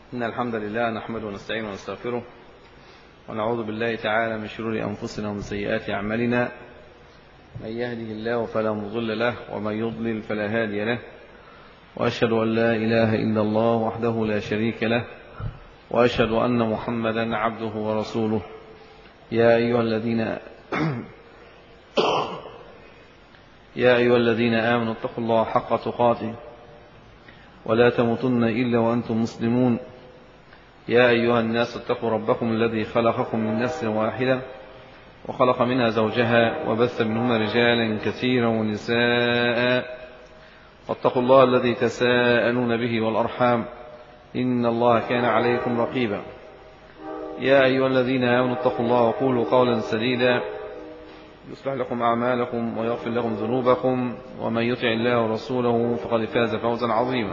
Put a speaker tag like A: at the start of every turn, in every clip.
A: إن الحمد لله نحمده ونستعينه ونستغفره ونعوذ بالله تعالى من شرور أنفسنا ومن سيئات أعمالنا. من يهده الله فلا مضل له ومن يضلل فلا هادي له، وأشهد أن لا إله إلا الله وحده لا شريك له، وأشهد أن محمدا عبده ورسوله. يا أيها الذين آمنوا اتقوا الله حق تقاته ولا تموتن إلا وأنتم مسلمون. يا أيها الناس اتقوا ربكم الذي خلقكم من نفس واحدة وخلق منها زوجها وبث منهما رجالا كثيرا ونساء، واتقوا الله الذي تساءلون به والأرحام إن الله كان عليكم رقيبا. يا أيها الذين آمنوا اتقوا الله وقولوا قولا سديدا يصلح لكم أعمالكم ويغفر لكم ذنوبكم، ومن يطع الله ورسوله فقد فاز فوزا عظيما.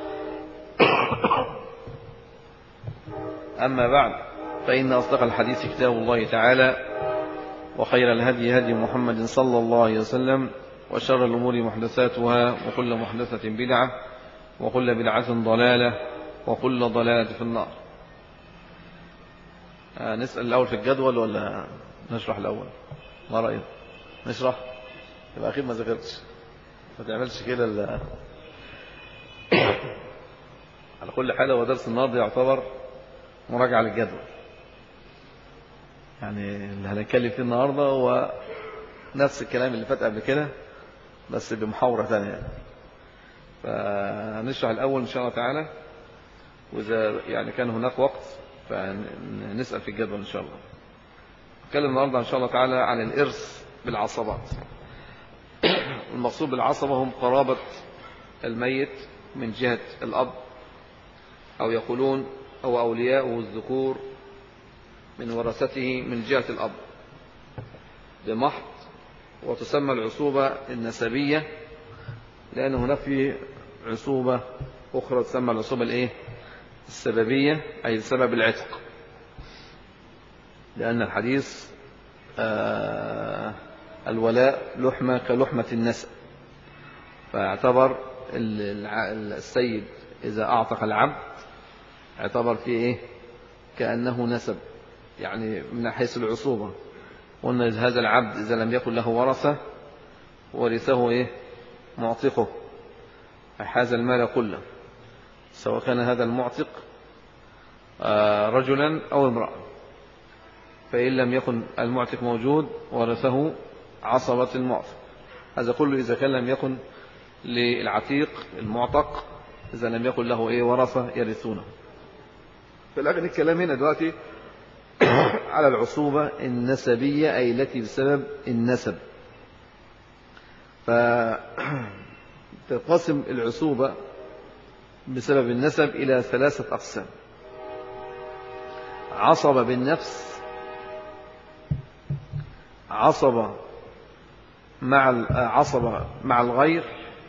A: أما بعد، فإن أصدق الحديث كتاب الله تعالى، وخير الهدي هدي محمد صلى الله عليه وسلم، وشر الأمور محدثاتها، وكل محدثة بدعة، وكل بدعة ضلالة، وكل ضلالة في النار. نسأل الأول في الجدول ولا نشرح الأول؟ ما رأيك؟ نشرح؟ يبقى أخير ما ذاكرتش، ما تعملش كده على كل حال هو درس النهارده يعتبر مراجعة للجدول، يعني اللي هنتكلم فيه النهارده هو نفس الكلام اللي فات قبل كده بس بمحاورة ثانية. فنشرح الأول إن شاء الله تعالى، وإذا يعني كان هناك وقت فنسأل في الجدول إن شاء الله. نتكلم النهارده إن شاء الله تعالى عن الإرث بالعصبات. المقصود بالعصبة هم قرابة الميت من جهة الأب، أو يقولون أو أولياؤه الذكور من ورثته من جهة الأب بمحض. وتسمى العصوبة النسبية لأن هناك في عصوبة أخرى تسمى العصوبة السببية، أي سبب العتق، لأن الحديث الولاء لحمة كلحمة النسب، فاعتبر السيد إذا أعتق العبد اعتبر فيه كأنه نسب، يعني من حيث العصوبة. قلنا هذا العبد إذا لم يكن له ورثة ورثه معتقه، فحاز المال كله، سواء كان هذا المعتق رجلا أو امرأة. فإن لم يكن المعتق موجود ورثه عصبة المعتق. هذا كله إذا كان لم يكن للعتيق المعتق، إذا لم يكن له ورثة يرثونه. فالآن الكلام هنا دلوقتي على العصوبة النسبية، أي التي بسبب النسب. فتقسم العصوبة بسبب النسب إلى 3 أقسام: عصبة بالنفس، عصبة مع الغير،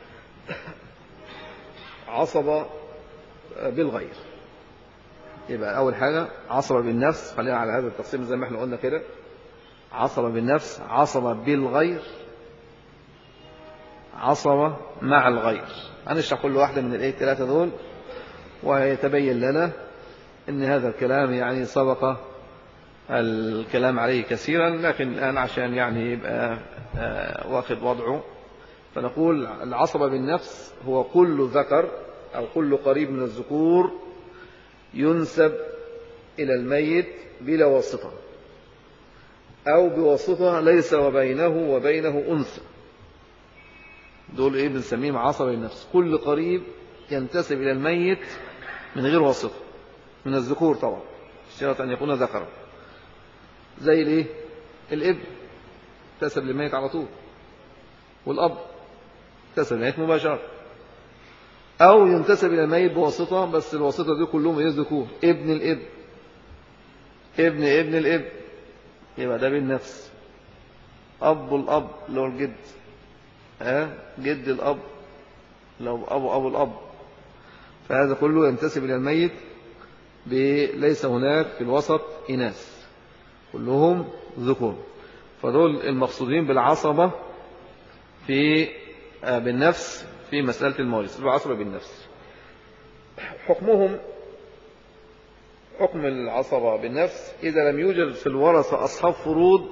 A: عصبة بالغير. يبقى أول حاجة عصبة بالنفس، خلينا على هذا التقسيم زي ما احنا قلنا كده: عصبة بالنفس، عصبة بالغير، عصبة مع الغير. هنشرح كل واحدة من ال3 دول، ويتبين لنا ان هذا الكلام يعني سبق الكلام عليه كثيرا، لكن الآن عشان يعني يبقى واخد وضعه، فنقول العصبة بالنفس هو كل ذكر أو كل قريب من الذكور ينسب إلى الميت بلا واسطة، أو بواسطة ليس وبينه أنثى. دول بنسميهم عصبة بالنفس. كل قريب ينتسب إلى الميت من غير واسطة من الذكور، طبعا اشترط أن يكون ذكرا. زي الابن انتسب للميت على طول، والأب انتسب للميت مباشرة. أو ينتسب إلى الميت بواسطة، بس الواسطة دي كلهم ذكور: ابن الابن، ابن الابن، يبقى ده بالنفس. أب الأب اللي هو الجد، جد الأب لو أبو الأب. فهذا كله ينتسب إلى الميت ليس هناك في الوسط إناث، كلهم ذكور. فدول المقصودين بالعصبة بالنفس في مسألة المواريث. العصبة بالنفس حكمهم حكم العصبة بالنفس إذا لم يوجد في الورثة أصحاب فروض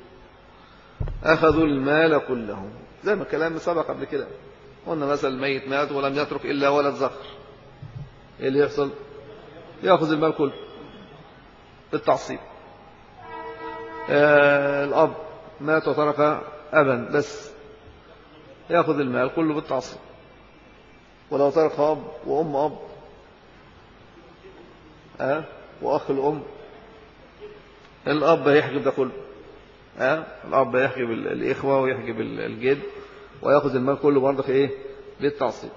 A: أخذوا المال كله، زي ما الكلام سبق قبل كده. قلنا مثلا الميت مات ولم يترك إلا ولد ذكر، إيه اللي يحصل؟ يأخذ المال كله بالتعصيب. الأب مات وترك أبا بس، يأخذ المال كله بالتعصيب. ولو ترك أب وأم أب وأخ الأم، الأب هيحجب ده كله. الأب يحجب الإخوة ويحجب الجد ويأخذ المال كله برضه إيه؟ بالتعصيب.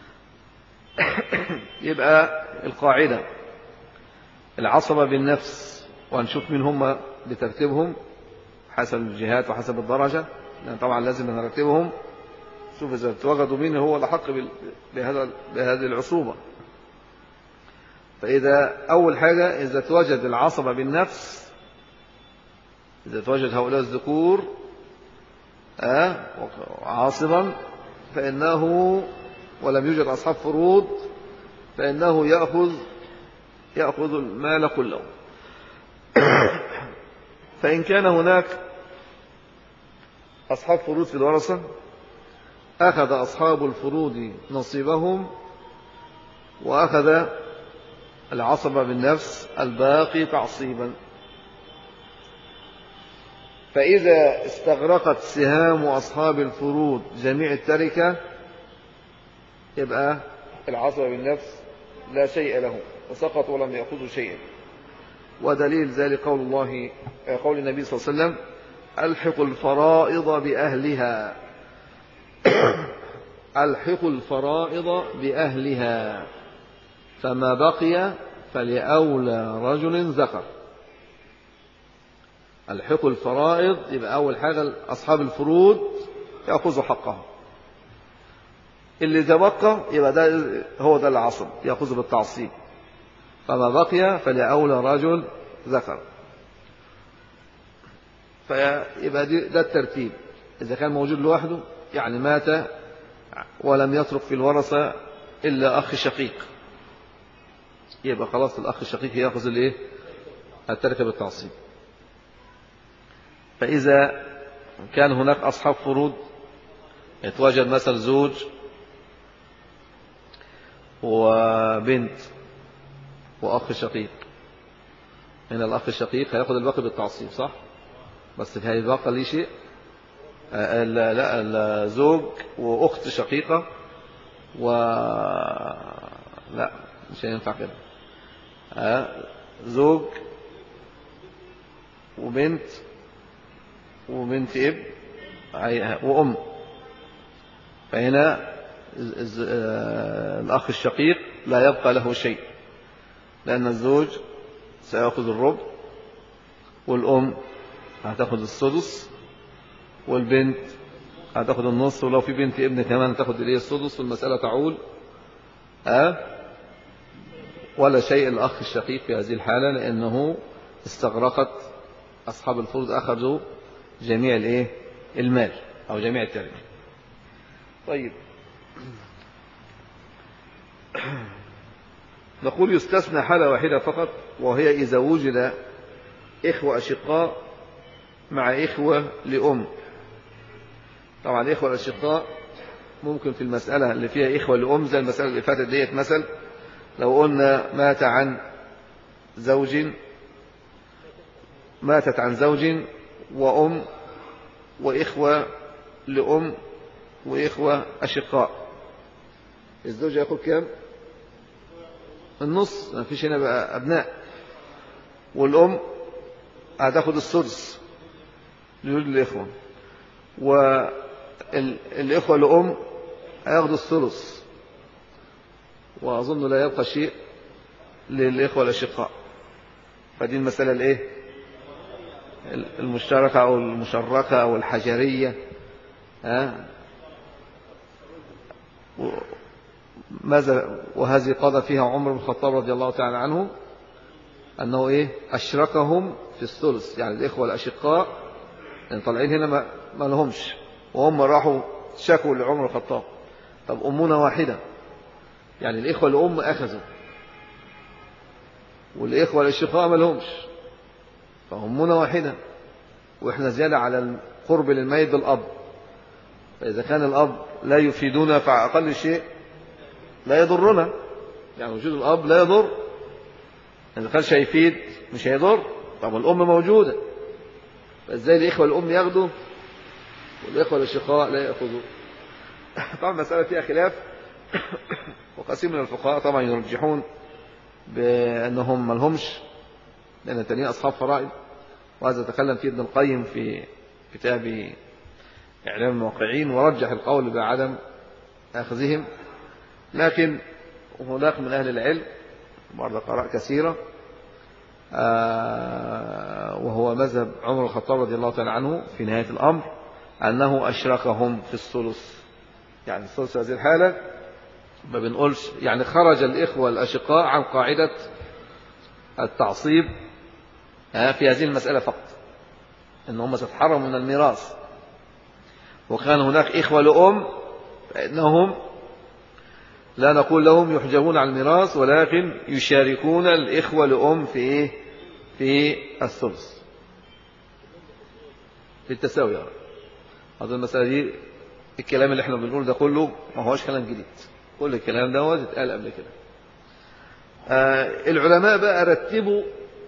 A: يبقى القاعدة العصبة بالنفس، وهنشوف مين هم بترتيبهم حسب الجهات وحسب الدرجة، لأن طبعا لازم نرتبهم. شوف إذا توجدوا مين هو الأحق بهذه العصوبة. فإذا أول حاجة إذا توجد العصبة بالنفس، إذا توجد هؤلاء الذكور عاصبا فإنه ولم يوجد أصحاب فروض فإنه يأخذ المال كله. فإن كان هناك أصحاب فروض في الورثة أخذ أصحاب الفروض نصيبهم، وأخذ العصبة بالنفس الباقي تعصيبا. فإذا استغرقت سهام أصحاب الفروض جميع التركة يبقى العصبة بالنفس لا شيء له وسقطوا ولم يأخذوا شيئا. ودليل ذلك قول النبي صلى الله عليه وسلم: ألحقوا الفرائض بأهلها. ألحقوا الفرائض بأهلها، فما بقي فلأولى رجل ذكر. ألحقوا الفرائض يبقى أول حاجة أصحاب الفروض يأخذوا حقهم، اللي تبقى يبقى ده العصب يأخذ بالتعصيب. فما بقي فلأولى رجل ذكر. فيبقى ده الترتيب. إذا كان موجود لوحده يعني مات ولم يترك في الورثة إلا أخ شقيق، يبقى خلاص الأخ الشقيق يأخذ الإيه؟ التركة بالتعصيب. فإذا كان هناك أصحاب فروض يتواجد مثل زوج وبنت وأخ شقيق، هنا الأخ الشقيق هيأخذ الباقي بالتعصيب صح؟ بس هيبقى ليه شيء؟ لا الزوج وأخت شقيقة لا مش هينفع كده. زوج وبنت ابن وأم. فهنا الأخ الشقيق لا يبقى له شيء، لأن الزوج سيأخذ الربع والأم هتأخذ السدس والبنت هتأخذ النص، ولو في بنت ابن كمان هتأخذ السدس، والمسألة تعول ولا شيء الأخ الشقيق في هذه الحالة، لأنه استغرقت أصحاب الفروض أخذوا جميع المال أو جميع التركة. طيب نقول يستثنى حالة واحدة فقط، وهي إذا وجد إخوة أشقاء مع إخوة لأم. طبعا الإخوة الأشقاء ممكن في المسألة اللي فيها إخوة لأم زي المسألة اللي فاتت ديت، مثل لو قلنا ماتت عن زوج وأم وإخوة لأم وإخوة أشقاء، الزوج يأخذ كام؟ النص، ما فيش هنا بقى أبناء، والأم هتاخد السدس لوجود الإخوة، والإخوة لأم هياخدوا الثلث، وأظن لا يبقى شيء للإخوة الأشقاء. فدي المسألة المشتركة أو المشركة أو الحجرية. ماذا وهذه قضى فيها عمر بن الخطاب رضي الله تعالى عنه، أنه أشركهم في الثلث، يعني الإخوة الأشقاء يعني طالعين هنا ما لهمش، وهم راحوا شكوا لعمر الخطاب، طب أمنا واحدة، يعني الإخوة الأم أخذوا، والإخوة الأشقاء ما لهمش، فهمنا واحدة، وإحنا زيادة على القرب للميت بالأب. فإذا كان الأب لا يفيدنا فأقل شيء لا يضرنا، يعني وجود الأب لا يضر، إذا كان شيء يفيد مش هيضر. طب الأم موجودة، فإزاي الإخوة الأم ياخدوا والإخوة الأشقاء لا يأخذوا؟ طبعا مسألة فيها خلاف، وكثير من الفقهاء طبعا يرجحون بأنهم ما لهمش، لأن التانيين أصحاب فرائض، وهذا تكلم فيه ابن القيم في كتاب إعلام الموقعين، ورجح القول بعدم أخذهم. لكن هناك من أهل العلم برضه قراء كثيرة، وهو مذهب عمر الخطاب رضي الله تعالى عنه في نهاية الأمر، أنه أشركهم في الثلث. يعني الثلث هذه الحالة ما بنقولش يعني خرج الإخوة الأشقاء عن قاعدة التعصيب في هذه المسألة فقط، إنهم ستحرموا من الميراث. وكان هناك إخوة لأم فإنهم لا نقول لهم يحجبون عن الميراث، ولكن يشاركون الإخوة لأم في إيه؟ في الثلث، في التساوي. هذا المسألة دي الكلام اللي احنا بنقول ده كله ما هوش كلام جديد، كل الكلام ده اتقال قبل كده. العلماء بقى رتبوا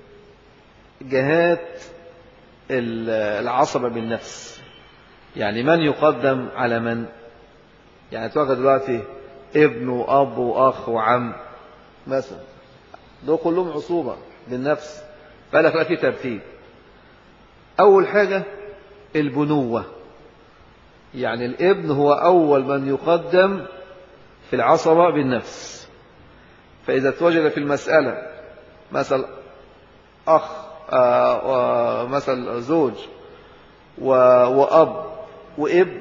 A: جهات العصبة بالنفس، يعني من يقدم على من. يعني توجد دلوقتي ابن وأب وأخ وعم مثلا، دول كلهم عصوبة بالنفس، فقالك لا في ترتيب. أول حاجة البنوة، يعني الابن هو أول من يقدم في العصبة بالنفس. فإذا توجد في المسألة مثل أخ مثل زوج وأب وابن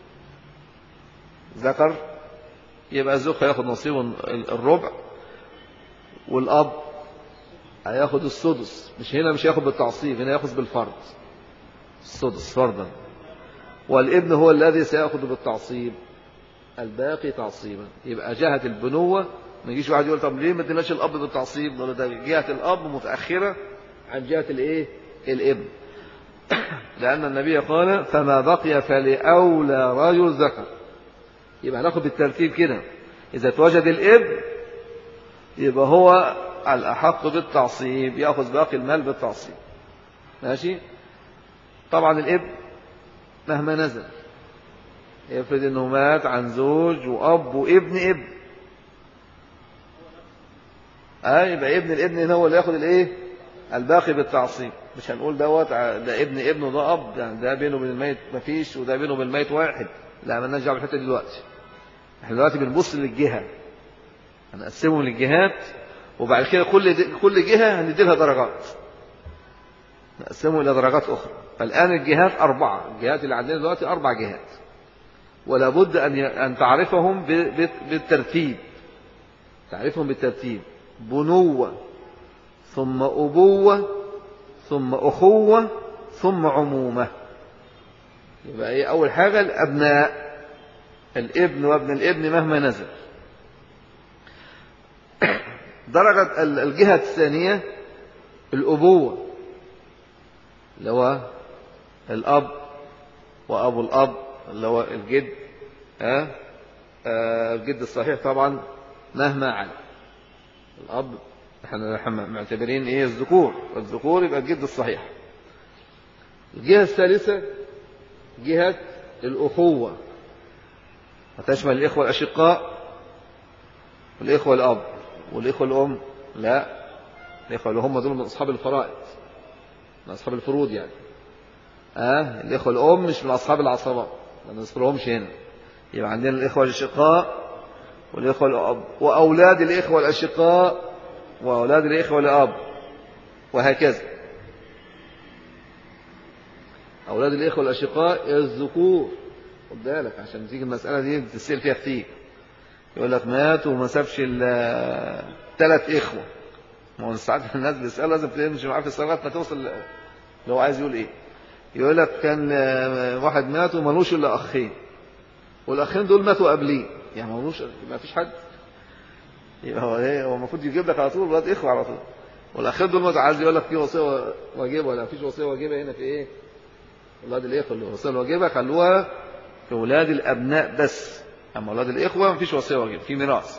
A: ذكر، يبقى الزوج هياخد نصيبه الربع، والأب هياخد السدس. مش هنا مش هياخد بالتعصيب، هنا ياخذ بالفرض السدس فرضا، والابن هو الذي سيأخذ بالتعصيب، الباقي تعصيبا. يبقى جهة البنوة ما يجيش واحد يقول طب ليه ما اديناش الأب بالتعصيب؟ نقول ده جهة الأب متأخرة عن جهة الايه؟ الابن. لأن النبي قال فما بقي فلأولى رجل ذكر. يبقى ناخد بالترتيب كده، إذا توجد الابن يبقى هو الأحق بالتعصيب، يأخذ باقي المال بالتعصيب. ماشي؟ طبعا الابن مهما نزل، يفرض انه مات عن زوج وأب وابن ابن، يبقى ابن الابن هو اللي ياخد الايه؟ الباقي بالتعصيب. مش هنقول ده ابن ابنه ده أب، يعني ده بينه وبين الميت مفيش، وده بينه وبين الميت واحد. لا، ما نرجع بالحته دي دلوقتي. احنا دلوقتي بنبص للجهة، هنقسمهم للجهات، وبعد كده كل جهة هندي لها درجات، نقسمهم إلى درجات أخرى. فالآن الجهات 4، الجهات اللي عندنا دلوقتي 4 جهات، ولا بد أن تعرفهم بالترتيب. تعرفهم بالترتيب: بنوة، ثم أبوة، ثم أخوة، ثم عمومة. يبقى إيه؟ أول حاجة الأبناء، الابن وابن الابن مهما نزل. درجة الجهة الثانية الأبوة، اللي هو الأب وأبو الأب، اللي هو الجد، الجد الصحيح طبعا مهما على الأب. احنا معتبرين ايه؟ الذكور، والذكور يبقى الجد الصحيح. الجهة الثالثة جهة الأخوة، هتشمل الإخوة الأشقاء والإخوة الأب والإخوة الأم. لا، الإخوة اللي هم دول من أصحاب الفرائض، من أصحاب الفروض يعني. الإخوة الأم مش من أصحاب العصبات، ما نذكرهمش هنا. يبقى عندنا الإخوة الأشقاء والإخوة الأب، وأولاد الإخوة الأشقاء وأولاد الإخوة الأب، وهكذا. أولاد الإخوة الأشقاء الذكور، خد بالك عشان تيجي المسألة دي بتسأل فيها كتير. يقول لك مات وما سابش 3 إخوة. ما هو ساعات الناس بيسأل لازم تمشي معاه في الصلاة ما توصل لو عايز يقول إيه. يقول لك كان واحد مات ومالوش إلا أخين، والأخين دول ماتوا قبليه، يعني ما فيش حد. يبقى هو إيه؟ هو المفروض يجيب لك على طول ولاد إخوة على طول. والأخير دول عايز يقول لك في وصية واجبة ولا فيش وصية واجبة هنا في إيه؟ أولاد الإخوة اللي الوصية الواجبة خلوها في أولاد الأبناء بس، أما أولاد الإخوة مفيش وصية واجبة في ميراث.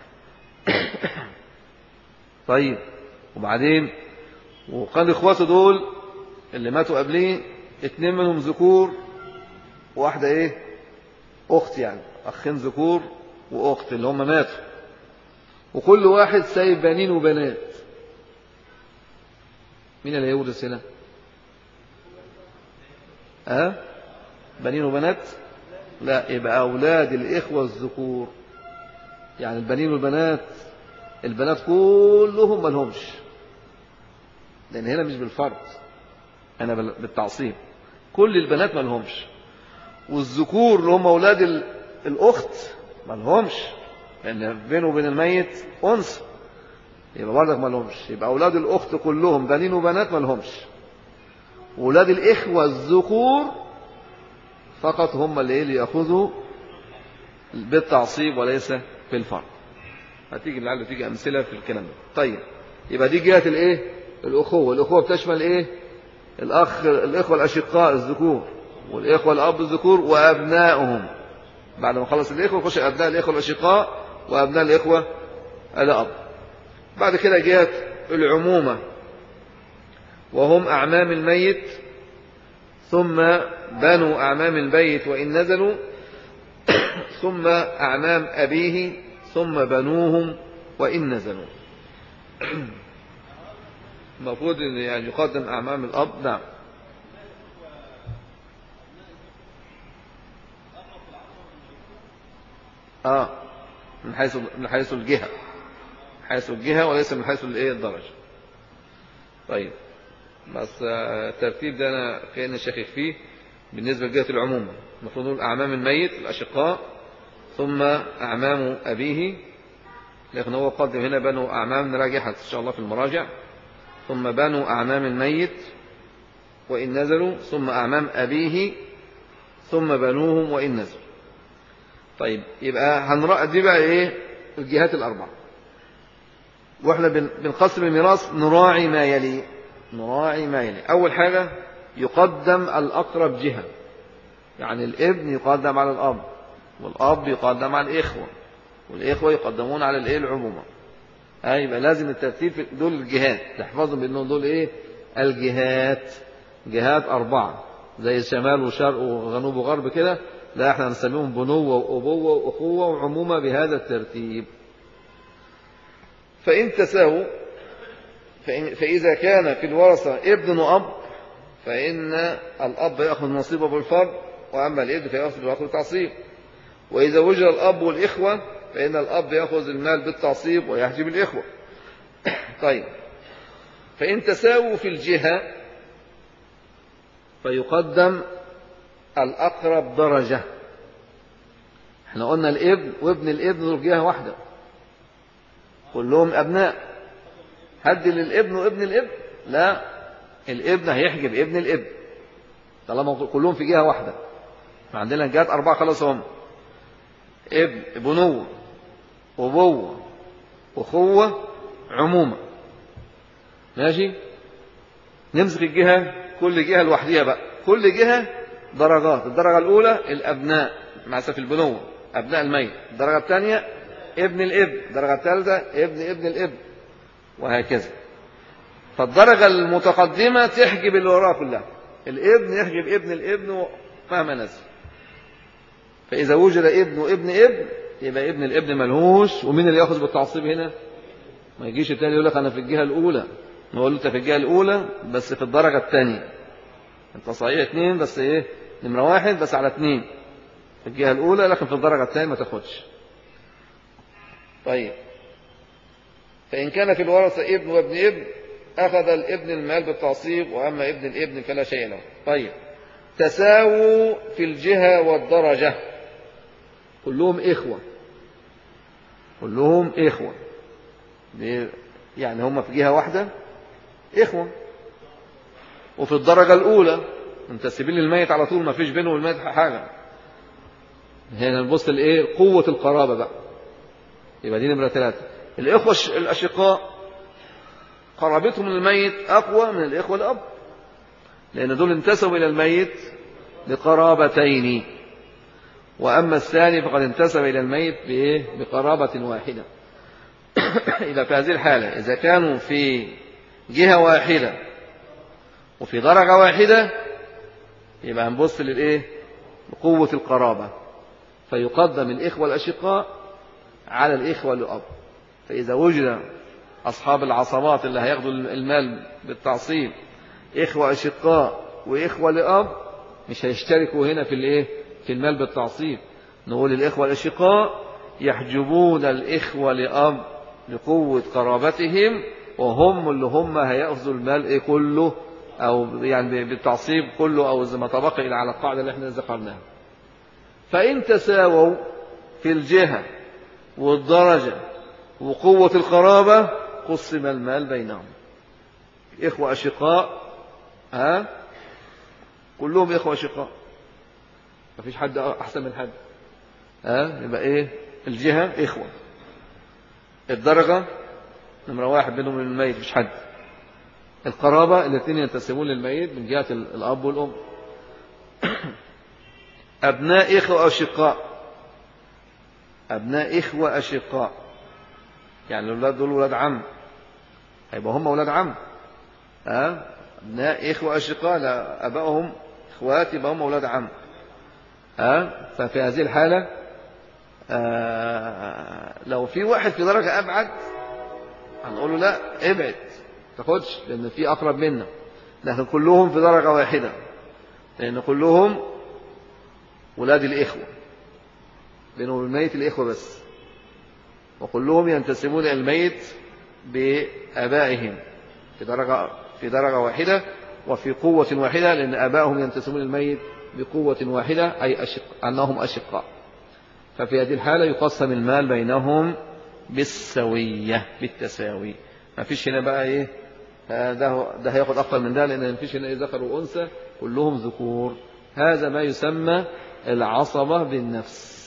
A: طيب وبعدين وقال إخواته دول اللي ماتوا قبليه 2 منهم ذكور وواحدة إيه؟ أخت، يعني أخين ذكور وأخت اللي هم ماتوا، وكل واحد سايب بنين وبنات. مين اللي هيورث هنا؟ بنين وبنات؟ لا، يبقى أولاد الإخوة الذكور، يعني البنين والبنات، البنات كلهم ما لهمش، لأن هنا مش بالفرض، أنا بالتعصيب، كل البنات ما لهمش، والذكور اللي هم أولاد الأخت ما لهمش، لأن بينه وبين الميت أنثى، يبقى برضك ما لهمش. يبقى أولاد الأخت كلهم بنين وبنات ما لهمش، وأولاد الإخوة الذكور فقط هم اللي يأخذوا بالتعصيب وليس بالفرض. هتيجي لعله تيجي أمثلة في الكلام ده. طيب يبقى دي جهة الإيه؟ الأخوة بتشمل إيه؟ الإخوة الأشقاء الذكور، والإخوة الأب الذكور وأبنائهم. بعد ما خلص الإخوة يخش أبناء الإخوة الأشقاء وأبناء الإخوة الأب. بعد كده جهة العمومة، وهم أعمام الميت ثم بنو أعمام الميت وإن نزلوا، ثم أعمام أبيه ثم بنوهم وإن نزلوا. المفروض أن يعني يقدم أعمام الأب. نعم. من حيث الجهة، حيث الجهة وليس من حيث الدرجة. طيب بس الترتيب ده أنا كأني شاكك فيه بالنسبة لجهة العموم. المفروض نقول أعمام الميت الأشقاء ثم أعمام أبيه، لكن هو قدم هنا بنو أعمام، نراجعها إن شاء الله في المراجع. ثم بنو أعمام الميت وإن نزلوا، ثم أعمام أبيه ثم بنوهم وإن نزلوا. طيب يبقى هنرأى دي بقى إيه؟ الجهات الأربعة. وإحنا بنقسم الميراث نراعي ما يلي. أول حاجة يقدم الأقرب جهة، يعني الابن يقدم على الأب، والأب يقدم على الإخوة، والإخوة يقدمون على العمومة. يبقى لازم الترتيب في دول الجهات، تحفظهم بأنهم دول إيه؟ الجهات، جهات 4 زي شمال وشرق وجنوب وغرب كده. لا، احنا هنسميهم بنوة وأبوة وأخوة وعمومة بهذا الترتيب. فإن تساووا، فإذا كان في الورثة ابن وأب فإن الأب يأخذ نصيبه بالفرض، وأما الابن فيأخذ بالتعصيب. وإذا وجد الأب والإخوة فإن الأب يأخذ المال بالتعصيب ويحجب الإخوة. طيب فإن تساووا في الجهة فيقدم الأقرب درجة. احنا قلنا الابن وابن الابن دول جهة واحدة، كلهم أبناء. هدي للابن وابن الابن؟ لا، الابن هيحجب ابن الابن طالما كلهم في جهة واحدة. عندنا جهات 4 خلاص، هم ابن، بنوة، أبوة، أخوة، عمومة. ماشي. نمسك الجهة، كل جهة لوحديها بقى، كل جهة درجات. الدرجة الأولى الأبناء مع سفل البنوة، أبناء الميت. الدرجة الثانية ابن الابن. الدرجة الثالثة ابن الابن، وهكذا. فالدرجة المتقدمة تحجب اللي وراها كلها، الابن يحجب ابن الابن مهما نزل. فإذا وجد ابن وابن ابن يبقى ابن الابن ملهوش. ومين اللي يأخذ بالتعصيب هنا؟ ما يجيش التاني يقول لك أنا في الجهة الأولى، نقول له أنت في الجهة الأولى بس في الدرجة الثانية، أنت صحيح 2 بس إيه، نمرة 1 بس على 2 في الجهة الأولى، لكن في الدرجة الثانية ما تاخدش. طيب فإن كان في الورثة ابن وابن ابن أخذ الابن المال بالتعصيب، وأما ابن الابن فلا شيء له. طيب تساووا في الجهة والدرجة، كلهم إخوة، كلهم إخوة، يعني هم في جهة واحدة إخوة. وفي الدرجة الأولى منتسبين للميت على طول، ما فيش بينه والميت حاجة. هنا نبص لإيه؟ قوة القرابة بقى. يبقى دي نمرة 3. الإخوة الأشقاء قرابتهم للميت أقوى من الإخوة الأب، لأن دول انتسبوا إلى الميت بقرابتين، وأما الثاني فقد انتسب إلى الميت بقرابة واحدة. إذا في هذه الحالة إذا كانوا في جهة واحدة وفي درجة واحدة يبقى هنبص لقوة القرابة، فيقدم الإخوة الأشقاء على الإخوة الأب. فإذا وجد أصحاب العصبات اللي هياخدوا المال بالتعصيب إخوة أشقاء وإخوة لأب، مش هيشتركوا هنا في المال بالتعصيب. نقول الإخوة الأشقاء يحجبون الإخوة لأب لقوة قرابتهم، وهم اللي هم هيأخذوا المال كله، أو يعني بالتعصيب كله، أو زي ما طبق إلى على القاعدة اللي احنا ذكرناها. فإن تساووا في الجهة والدرجة وقوة القرابة قسم المال بينهم. إخوة أشقاء كلهم إخوة أشقاء، مفيش حد أحسن من حد. يبقى الجهة إخوة، الدرجة نمرة واحد بينهم الميت مفيش حد، القرابة الاثنين ينتسبون للميت من جهة الأب والأم. أبناء إخوة أشقاء، أبناء إخوة أشقاء يعني الأولاد دول ولاد عم، هيبقى هم ولاد عم. أبناء إخوة أشقاء لا أبائهم إخوات يبقى هم ولاد عم. ففي هذه الحالة لو في واحد في درجة أبعد هنقول له لا ابعد تاخدش، لأن في أقرب منا، لكن كلهم في درجة واحدة، لأن كلهم ولاد الإخوة، بينهم الميت الإخوة بس، وكلهم ينتسبون إلى الميت بآبائهم في درجة واحدة وفي قوة واحدة، لأن آبائهم ينتسبون الميت بقوة واحدة، أي أنهم أشقاء. ففي هذه الحالة يقسم المال بينهم بالسوية، بالتساوي. ما فيش هنا بقى ده هياخد أكتر من ده، لأن ما فيش هنا ذكر وأنثى، كلهم ذكور. هذا ما يسمى العصبة بالنفس.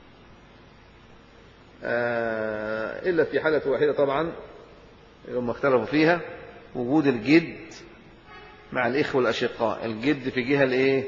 A: إلا في حالة واحدة طبعا هم اختلفوا فيها، وجود الجد مع الإخوة الأشقاء. الجد في جهة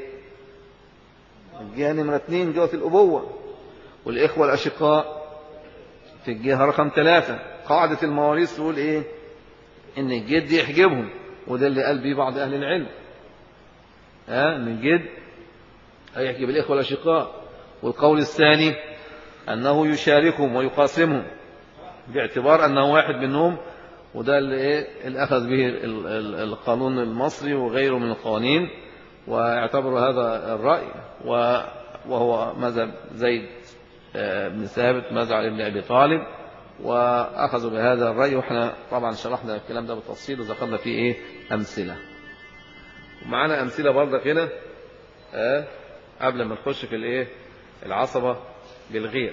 A: الجهة نمرة 2 جهة الأبوة، والإخوة الأشقاء في الجهة رقم 3. قاعدة المواريث تقول إن الجد يحجبهم، وده اللي قال به بعض أهل العلم، إن الجد هيحجب الإخوة الأشقاء. والقول الثاني أنه يشاركهم ويقاسمهم باعتبار أنه واحد منهم، وده اللي أخذ به القانون المصري وغيره من القوانين، واعتبروا هذا الرأي، وهو مذهب زيد بن ثابت، مذهب ابن أبي طالب، وأخذوا بهذا الرأي. وإحنا طبعا شرحنا الكلام ده بالتفصيل وذكرنا فيه أمثلة، ومعنا أمثلة برضك هنا قبل ما نخش في العصبة بالغير.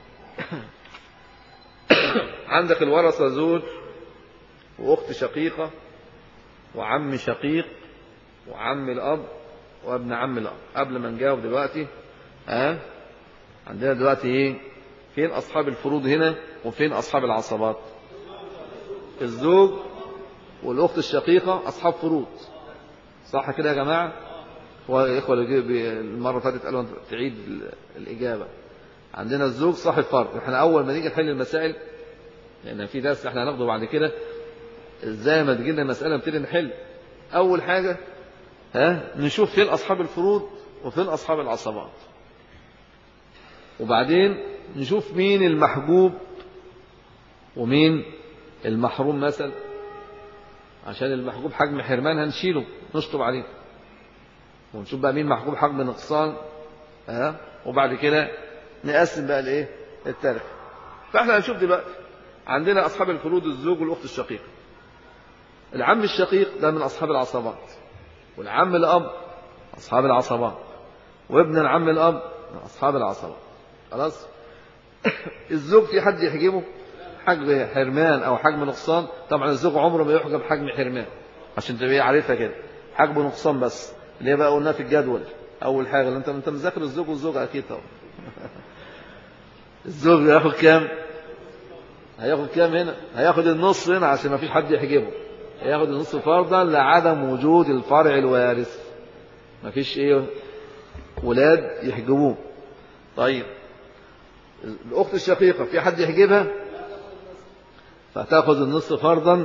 A: عندك الورثة زوج وأخت شقيقة وعم شقيق وعم الأب وابن عم الأب. قبل ما نجاوب دلوقتي عندنا دلوقتي فين أصحاب الفروض هنا وفين أصحاب العصبات؟ الزوج والأخت الشقيقة أصحاب فروض، صح كده يا جماعة؟ والإخوة اللي المرة فاتت قالوا تعيد الإجابة. عندنا الزوج صاحب فرض. احنا أول ما نيجي نحل المسائل، لأن في درس احنا هناخده بعد كده ازاي ما تجي لنا مسألة نبتدي نحل. أول حاجة نشوف فين أصحاب الفروض وفين أصحاب العصبات، وبعدين نشوف مين المحجوب ومين المحروم مثلا، عشان المحجوب حجم حرمان هنشيله نشطب عليه، ونشوف بقى مين محجوب حجم نقصان، وبعد كده نقسم بقى التركة. فاحنا هنشوف دلوقتي عندنا أصحاب الفروض الزوج والأخت الشقيقة. العم الشقيق ده من أصحاب العصبات، والعم الأب أصحاب العصبات، وابن العم الأب من أصحاب العصبات. خلاص. الزوج في حد يحجبه حجم حرمان أو حجم نقصان؟ طبعا الزوج عمره ما يحجب حجم حرمان، عشان تبقى عارفها كده، حجم نقصان بس، اللي بقى قلناه في الجدول. أول حاجة اللي أنت مذاكر الزوج والزوجة أكيد طبعا. الزوج هياخد كام؟ هياخد كام هنا؟ هياخد النص هنا عشان ما فيش حد يحجبه. ياخد النصف فرضا لعدم وجود الفرع الوارث، مفيش ايه ولاد يحجبوه. طيب الأخت الشقيقة في حد يحجبها، فتأخذ النصف فرضا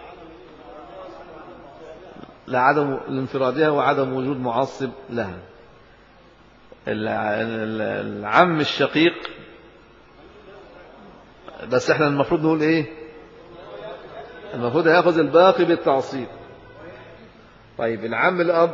A: لعدم انفرادها وعدم وجود معصب لها. العم الشقيق بس احنا المفروض نقول ايه؟ المفروض هياخذ الباقي بالتعصيب. طيب العم الأب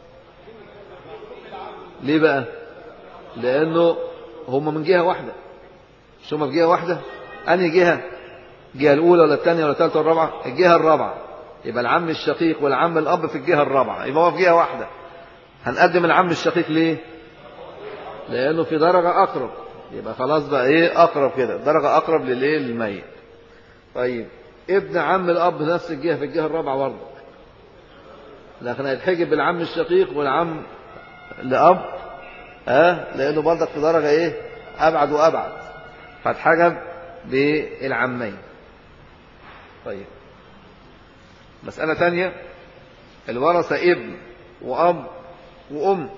A: ليه بقى؟ لأنه هم من جهة واحدة، مش هم في جهة واحدة؟ أنهي جهة؟ الجهة الأولى ولا الثانية ولا الثالثة ولا الرابعة؟ الجهة الرابعة. يبقى العم الشقيق والعم الأب في الجهة الرابعة، يبقى هو في جهة واحدة. هنقدم العم الشقيق ليه؟ لأنه في درجة أقرب، يبقى خلاص بقى إيه أقرب كده، درجة أقرب للإيه للميت. طيب ابن عم الأب نفس الجهة في الجهة الرابعة برضه، لكن هيتحجب بالعم الشقيق والعم لأب لأنه برضك في درجة إيه أبعد وأبعد، فاتحجب بالعمين. طيب مسألة ثانية، الورثة ابن وأب وأم.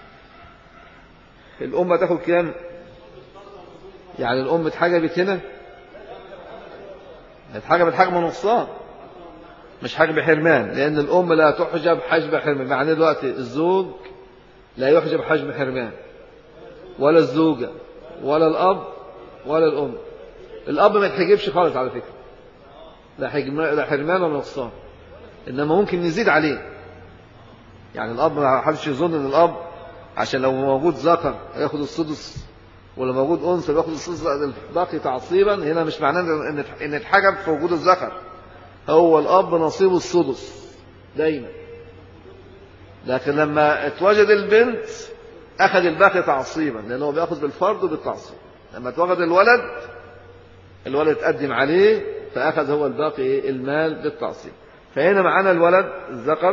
A: الأم تاخد كام؟ يعني الأم اتحجبت هنا، اتحجبت حجم نقصان مش حجب حرمان، لأن الأم لا تحجب حجب حرمان. معناه دلوقتي الزوج لا يحجب حجب حرمان، ولا الزوجة ولا الأب ولا الأم. الأب ما يتحجبش خالص على فكرة، لا حرمان ولا نقصان، إنما ممكن نزيد عليه. يعني الأب ما حدش يظن إن الأب عشان لو موجود ذكر هياخد السدس، ولو موجود أنثى بياخد السدس باقي تعصيبا. هنا مش معناه إن اتحجب في وجود الذكر، هو الأب نصيبه السدس دايما، لكن لما اتوجد البنت أخذ الباقي تعصيبا، لأنه بيأخذ بالفرض وبالتعصيب. لما اتوجد الولد اتقدم عليه فأخذ هو الباقي المال بالتعصيب. فهنا معنا الولد الذكر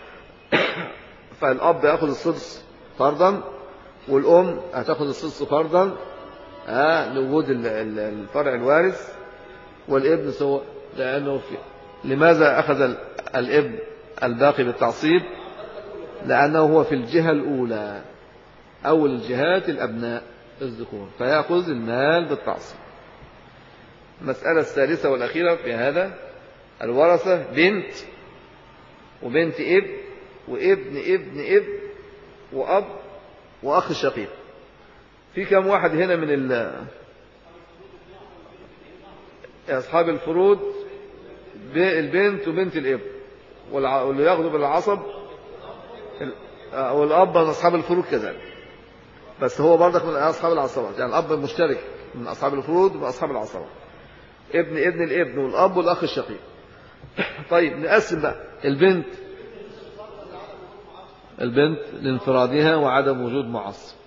A: فالأب يأخذ السدس فرضا، والأم هتأخذ السدس فرضا لوجود الفرع الوارث، والابن سواء. لأنه لماذا أخذ الابن الباقي بالتعصيب؟ لأنه هو في الجهة الأولى، أول الجهات الأبناء الذكور، فيأخذ المال بالتعصيب. المسألة الثالثة والأخيرة في هذا، الورثة بنت وبنت ابن وابن ابن ابن وأب وأخ شقيق. في كم واحد هنا من أصحاب الفروض؟ البنت وبنت الابن، واللي ياخذوا بالعصب والأب من أصحاب الفروض كذلك، بس هو برضك من أصحاب العصبات. يعني الأب مشترك من أصحاب الفروض وأصحاب العصبات، ابن ابن الابن والأب والأخ الشقيق. طيب نقسم بقى البنت لانفرادها وعدم وجود معصب،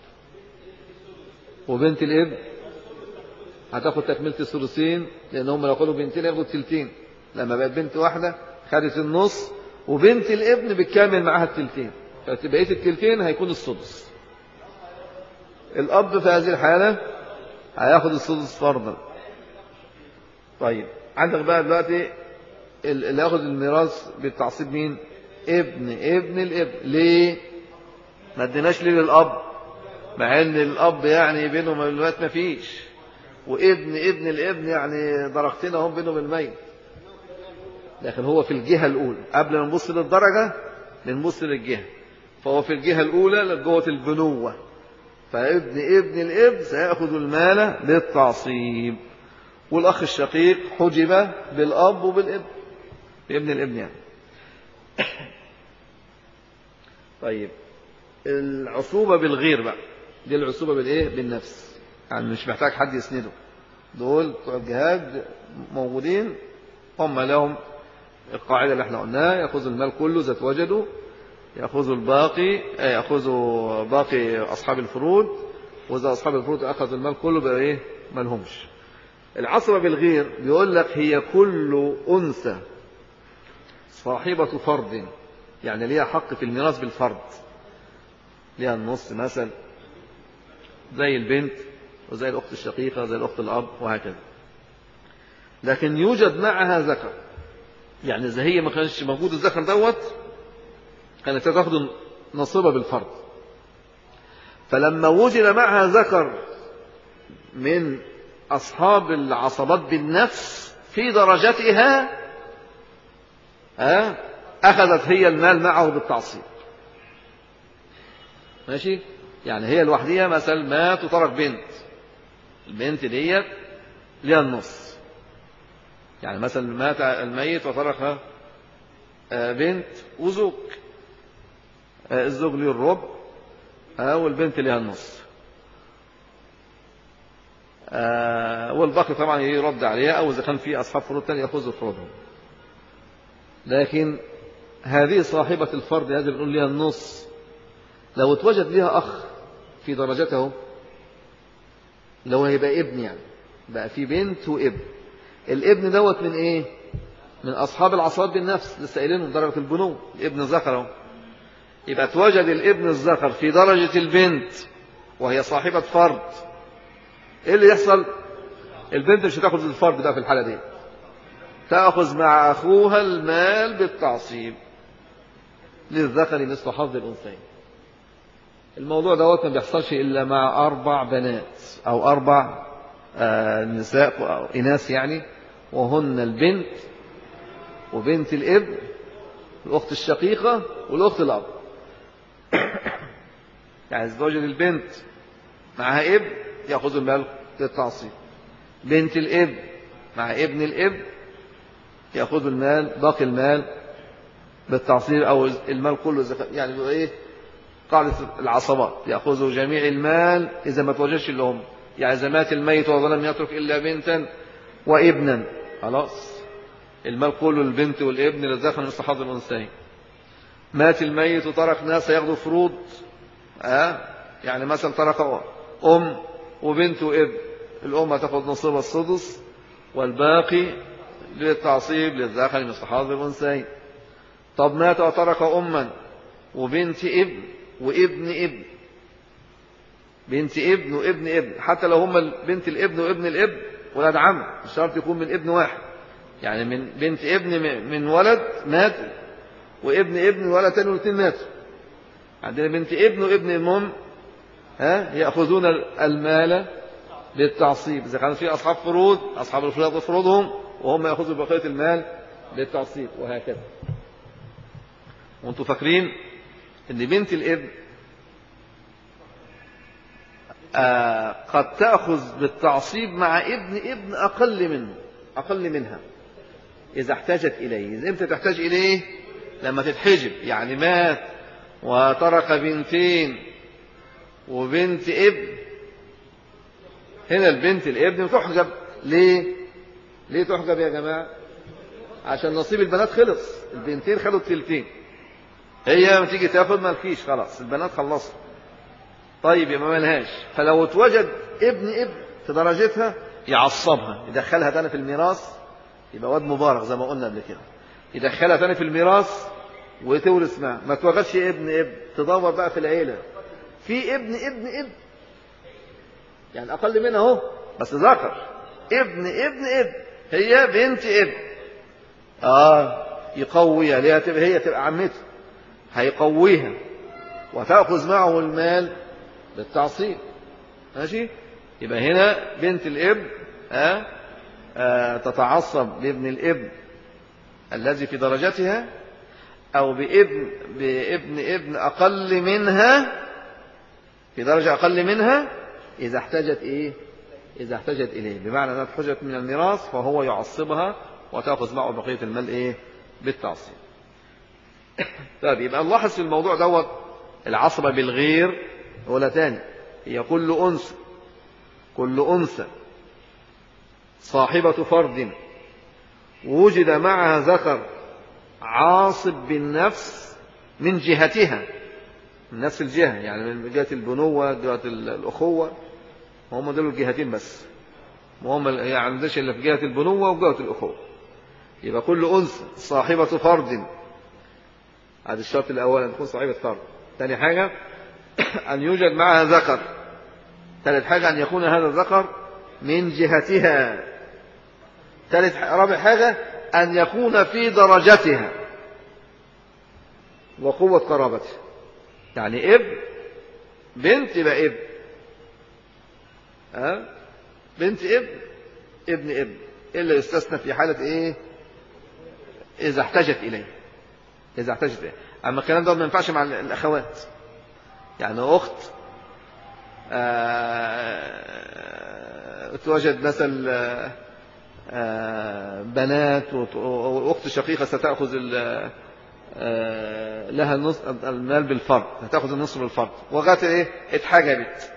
A: وبنت الابن هتاخد تكملة الثلثين، لأن هم لو خدوا بنتين ياخدوا التلتين. لما بقت بنت واحدة خدت النص، وبنت الابن بتكمل معاها التلتين، فبقيت التلتين هيكون السدس. الأب في هذه الحالة هياخد السدس فرضا. طيب عندك بقى دلوقتي اللي ياخد الميراث بالتعصيب مين؟ ابن الابن. ليه ما اديناش ليه للأب، مع ان الأب يعني بينه وبين الميت ما فيش، وابن الابن يعني درجتين هم بينه وبين الميت، لكن هو في الجهة الأولى. قبل ما نبص للدرجة بنبص للجهة، فهو في الجهة الأولى لجوة البنوة، فابن الابن سيأخذ المال بالتعصيب. والأخ الشقيق حجب بالأب وبالابن، بابن الابن يعني. طيب العصوبة بالغير بقى، دي العصوبة بالإيه؟ بالنفس، يعني مش محتاج حد يسنده، دول بتوع الجهاد موجودين، هم لهم القاعدة اللي احنا قلناها، يأخذوا المال كله إذا وجدوا، يأخذوا الباقي، يأخذوا باقي أصحاب الفروض، وإذا أصحاب الفروض أخذوا المال كله بقى إيه؟ ما لهمش. العصبة بالغير بيقول لك هي كل أنثى صاحبة فرض، يعني ليها حق في الميراث بالفرض، ليها النص مثلا، زي البنت وزي الأخت الشقيقة زي الأخت الأب وهكذا، لكن يوجد معها ذكر. يعني إذا هي ما كانش موجود الذكر دوت كانت تاخد نصيبها بالفرض. فلما وجد معها ذكر من أصحاب العصبات بالنفس في درجتها أخذت هي المال معه بالتعصيب. ماشي؟ يعني هي لوحدها مثلا مات وترك بنت، البنت ديت ليها النص. يعني مثلا مات الميت وترك بنت وزوج، الزوج ليه الربع والبنت ليها النص، والباقي طبعا يرد عليها، أو إذا كان في أصحاب فروض تانية يأخذوا فروضهم. لكن هذه صاحبة الفرض هذه بنقول لها النص، لو اتوجد لها أخ في درجته، لو هيبقى ابن، يعني بقى في بنت وابن، الابن دوت من ايه؟ من أصحاب العصبات بالنفس، لسه قايلينهم درجة البنوة، الابن الذكر اهو. يبقى اتوجد الابن الذكر في درجة البنت وهي صاحبة فرض، ايه اللي يحصل؟ البنت مش هتاخذ الفرض بقى في الحالة دي، تأخذ مع أخوها المال بالتعصيب، للذكر مثل حظ الأنثيين. الموضوع دوت ما بيحصلش إلا مع 4 بنات أو 4 نساء أو إناث يعني، وهن البنت وبنت الابن، الأخت الشقيقة والأخت الأب. يعني إذا وجد البنت معها ابن يأخذ المال بالتعصيب، بنت الابن مع ابن الابن يأخذ المال، باقي المال بالتعصيب، أو المال كله يعني إيه؟ قاعدة العصبات يأخذوا جميع المال إذا ما توجدش اللي هم، يعني إذا مات الميت ولم يترك إلا بنتا وابنا، خلاص المال كله البنت والابن للذكر مثل حظ الأنثيين. مات الميت وترك ناس ياخذوا فروض، يعني مثلا ترك أم وبنت وابن، الأم هتاخذ نصيبها السدس، والباقي للتعصيب للذكر مثل حظ الأنثيين. طب مات وترك أما وبنت ابن وابن ابن، بنت ابن وابن ابن، حتى لو هم بنت الابن وابن الابن ولد عم، مش شرط يكون من ابن واحد، يعني من بنت ابن من ولد مات وابن ابن ولد تاني والاثنين ماتوا. عندنا بنت ابن وابن، المهم يأخذون المال بالتعصيب، إذا كان في أصحاب فروض أصحاب الفروض فروضهم وهم يأخذوا بقية المال بالتعصيب، وهكذا. وانتم فاكرين ان بنت الابن قد تأخذ بالتعصيب مع ابن أقل منها إذا احتاجت إليه. إمتى تحتاج إليه؟ لما تتحجب، يعني مات وترك بنتين وبنت ابن، هنا البنت الابن تحجب. ليه تحجب يا جماعة؟ عشان نصيب البنات خلص، البنتين خدوا التلتين، هي لما تيجي تاخد مالكيش، خلاص البنات خلصوا. طيب يبقى مالهاش، فلو اتوجد ابن في درجتها يعصبها، يدخلها تاني في الميراث، يبقى واد مبارك زي ما قلنا قبل كده، يدخلها تاني في الميراث وتورث معه. ما توجدش ابن تدور بقى في العيلة في ابن يعني أقل منها اهو بس ذكر، ابن هي بنت ابن، يقويها، هي تبقى عمته، هيقويها وتأخذ معه المال بالتعصيب. ماشي؟ يبقى هنا بنت الابن تتعصب لابن الابن الذي في درجتها، أو بابن أقل منها في درجة أقل منها إذا احتاجت إليه، بمعنى أنها حجت من الميراث فهو يعصبها وتأخذ معه بقية المال بالتعصيب. طيب يبقى نلاحظ في الموضوع دوت العصبة بالغير ولا تاني، هي كل أنثى صاحبة فرد وجد معها ذكر عاصب بالنفس من جهتها، من نفس الجهة، يعني من جهة البنوة، جهة الأخوة، هم دول الجهتين بس، وهم يعني عندش إلا في جهة البنوة وجهة الأخوة. يبقى كل أنثى صاحبة فرد، هذا الشرط الأول أن تكون صاحبة فرد. ثاني حاجة أن يوجد معها ذكر. ثالث حاجة أن يكون هذا الذكر من جهتها. رابع حاجة أن يكون في درجتها وقوة قرابتها. يعني ابن بنت يبقى ابن، بنت ابن ابن ابن، إلا يستثنى في حالة إيه؟ إذا احتاجت إليه، إذا احتاجت إليه. أما الكلام ده ما ينفعش مع الأخوات. يعني أخت توجد مثل بنات، وأخت شقيقة ستأخذ لها النصف المال بالفرض، هتأخذ النصف بالفرض، وغات إيه؟ اتحجبت،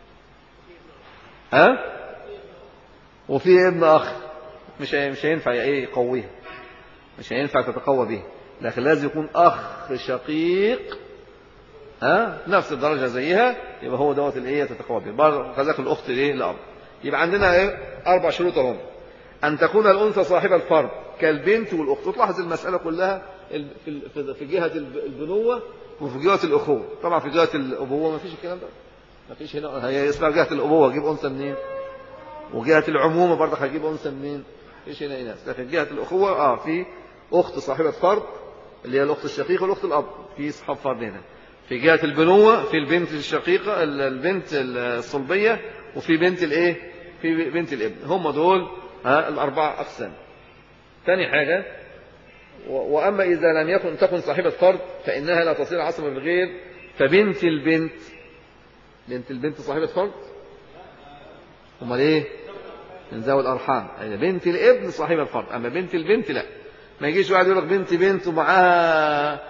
A: وفي ابن أخ، مش هينفع إيه يقويها، مش هينفع تتقوى به، لكن لازم يكون أخ شقيق نفس الدرجة زيها، يبقى هو دوت الإيه تتقوى به. كذلك الأخت الإيه الأب. يبقى عندنا إيه 4 شروط هم. أن تكون الأنثى صاحبة الفرض كالبنت والأخت. وتلاحظ المسألة كلها في جهة البنوة وفي جهة الأخوة. طبعا في جهة الأبوة ما فيش الكلام ده، ما فيش هنا. هي اسمها جهة الأبوة، هجيب أنثى منين؟ وجهة العمومة برضه هجيب أنثى منين؟ فيش هنا إناث. لكن جهة الأخوة في أخت صاحبة فرض اللي هي الأخت الشقيقة والأخت الأب، في أصحاب فرض هنا. في جهة البنوة في البنت الشقيقة، البنت الصلبية، وفي بنت الإيه؟ في بنت الابن. هم دول ال4 أقسام. ثاني حاجة، وأما إذا لم تكن صاحبة فرض فإنها لا تصير عصبة بالغير. فبنت البنت، بنت البنت صاحبة فرض؟ أمال إيه؟ من ذوي الأرحام. يعني بنت الابن صاحبة فرض، أما بنت البنت لا. ما يجيش واحد يقول لك بنت بنت ومعاها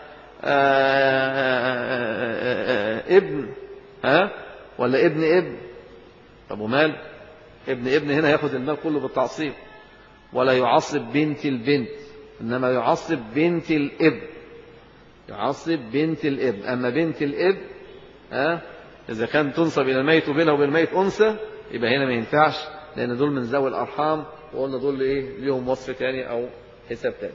A: ابن ولا ابن ابن. طب ومال؟ ابن ابن هنا ياخذ المال كله بالتعصيب، ولا يعصب بنت البنت، إنما يعصب بنت الابن، يعصب بنت الابن. أما بنت الابن إذا كان تنصب إلى الميت وبينه وبين الميت أنثى، يبقى هنا ما ينفعش، لأن دول من ذوي الأرحام، وقلنا دول إيه ليهم وصف تاني أو حساب تاني.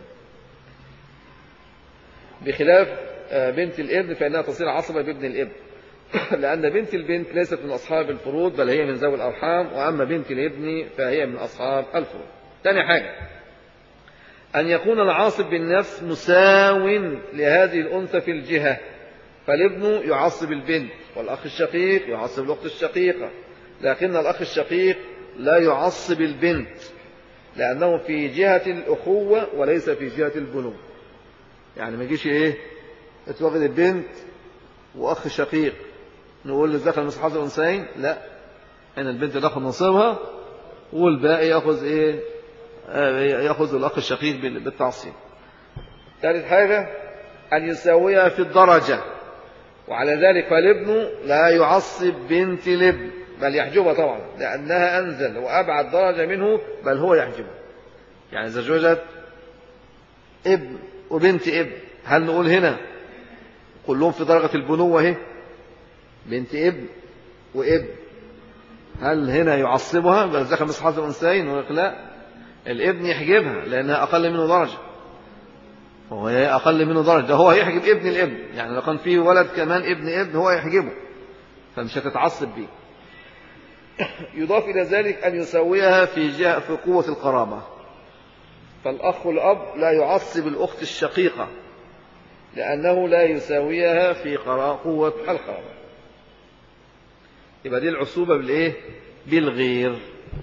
A: بخلاف بنت الابن فإنها تصير عصبة بابن الابن، لأن بنت البنت ليست من أصحاب الفروض بل هي من ذوي الأرحام، وأما بنت الابن فهي من أصحاب الفروض. ثاني حاجة، أن يكون العاصب بالنفس مساو لهذه الأنثى في الجهة. فالابن يعصب البنت، والأخ الشقيق يعصب الأخت الشقيقة، لكن الأخ الشقيق لا يعصب البنت، لأنه في جهة الأخوة وليس في جهة البنوة. يعني ما يجيش إيه اتواخد البنت وأخ شقيق نقول للذكر مثل حظ الأنثيين، لا، هنا البنت تاخذ نصيبها والباقي ياخذ إيه؟ ياخذ الأخ الشقيق بالتعصيب. ثالث حاجة، أن يساويها في الدرجة، وعلى ذلك فالابن لا يعصب بنت الابن بل يحجبها طبعا، لأنها أنزل وأبعد درجة منه، بل هو يحجبها. يعني إذا زوجت ابن وبنت ابن، هل نقول هنا كلهم في درجة البنوة اهي، بنت ابن وابن، هل هنا يعصبها بل ذكر مثل حظ الأنثيين؟ لا، الابن يحجبها لأنها أقل منه درجة، وهو أقل منه درجة، ده هو هيحجب ابن الابن. يعني لو كان فيه ولد كمان ابن ابن هو يحجبه، فمش هتتعصب بيه. يضاف إلى ذلك أن يسويها في قوة القرابة. فالأخ الأب لا يعصب الأخت الشقيقة، لأنه لا يساويها في قوة القرابة. يبقى دي العصوبة بالإيه؟ بالغير.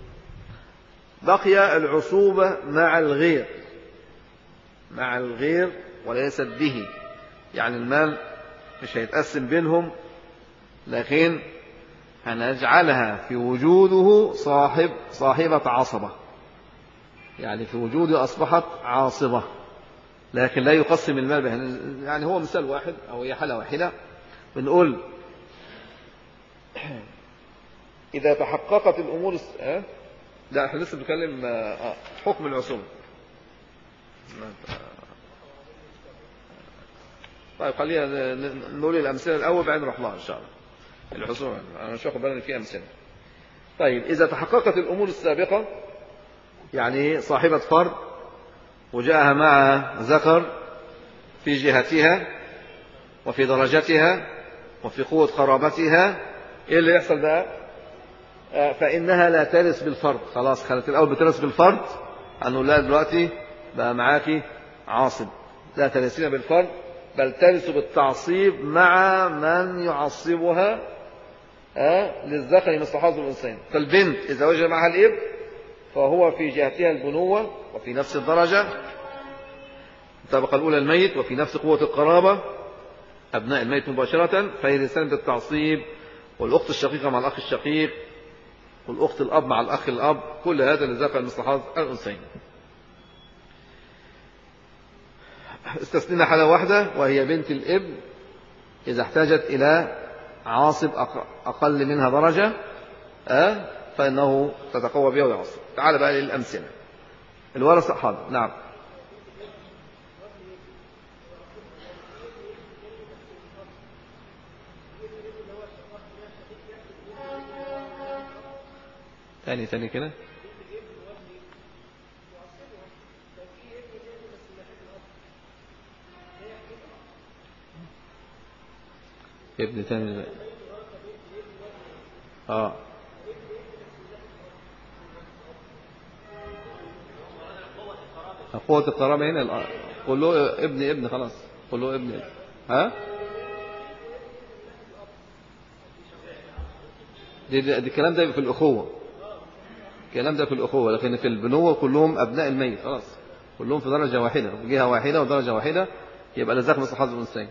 A: بقي العصوبة مع الغير، مع الغير وليست به. يعني المال مش هيتقسم بينهم، لكن هنجعلها في وجوده صاحبة عصبة، يعني في وجوده أصبحت عاصبة، لكن لا يقسم المال بها. يعني هو مثال واحد أو هي حالة واحدة. بنقول إذا تحققت الأمور لا، احنا لسه بنتكلم حكم العصوبة. طيب خلينا نقول الأمثلة الأول بعدين نروح لها إن شاء الله. العصوبة أنا مش واخد بالي إن في أمثلة. طيب إذا تحققت الأمور السابقة، يعني صاحبة فرد وجاءها مع ذكر في جهتها وفي درجتها وفي قوة قرابتها، إيه اللي يحصل بقى؟ فإنها لا ترث بالفرد. خلاص، كانت الأول بترث بالفرد، أنه لا، دلوقتي بقى معاكي عاصب. لا ترثين بالفرد بل ترث بالتعصيب مع من يعصبها للذكر مثل حظ الأنثيين. فالبنت إذا وجد معها الابن فهو في جهتها البنوة وفي نفس الدرجة الطبقة الأولى الميت، وفي نفس قوة القرابة أبناء الميت مباشرة، فيرثان بالتعصيب، والأخت الشقيقة مع الأخ الشقيق، والأخت الأب مع الأخ الأب، كل هذا للذكر مثل حظ الأنثيين. استثنينا حالة واحدة وهي بنت الابن إذا احتاجت إلى عاصب أقل منها درجة فإنه تتقوى بها ويعصب. تعال بقى للأمثلة. الورثة حاضر. نعم. ثاني كده. ابن تاني. قوة القرابة هنا قل له ابن خلاص، قل له ابن. دي الكلام ده في الأخوة، الكلام ده في الأخوة، لكن في البنوة كلهم أبناء الميت خلاص، كلهم في درجة واحدة، في جهة واحدة ودرجة واحدة، يبقى للذكر مثل حظ الأنثيين.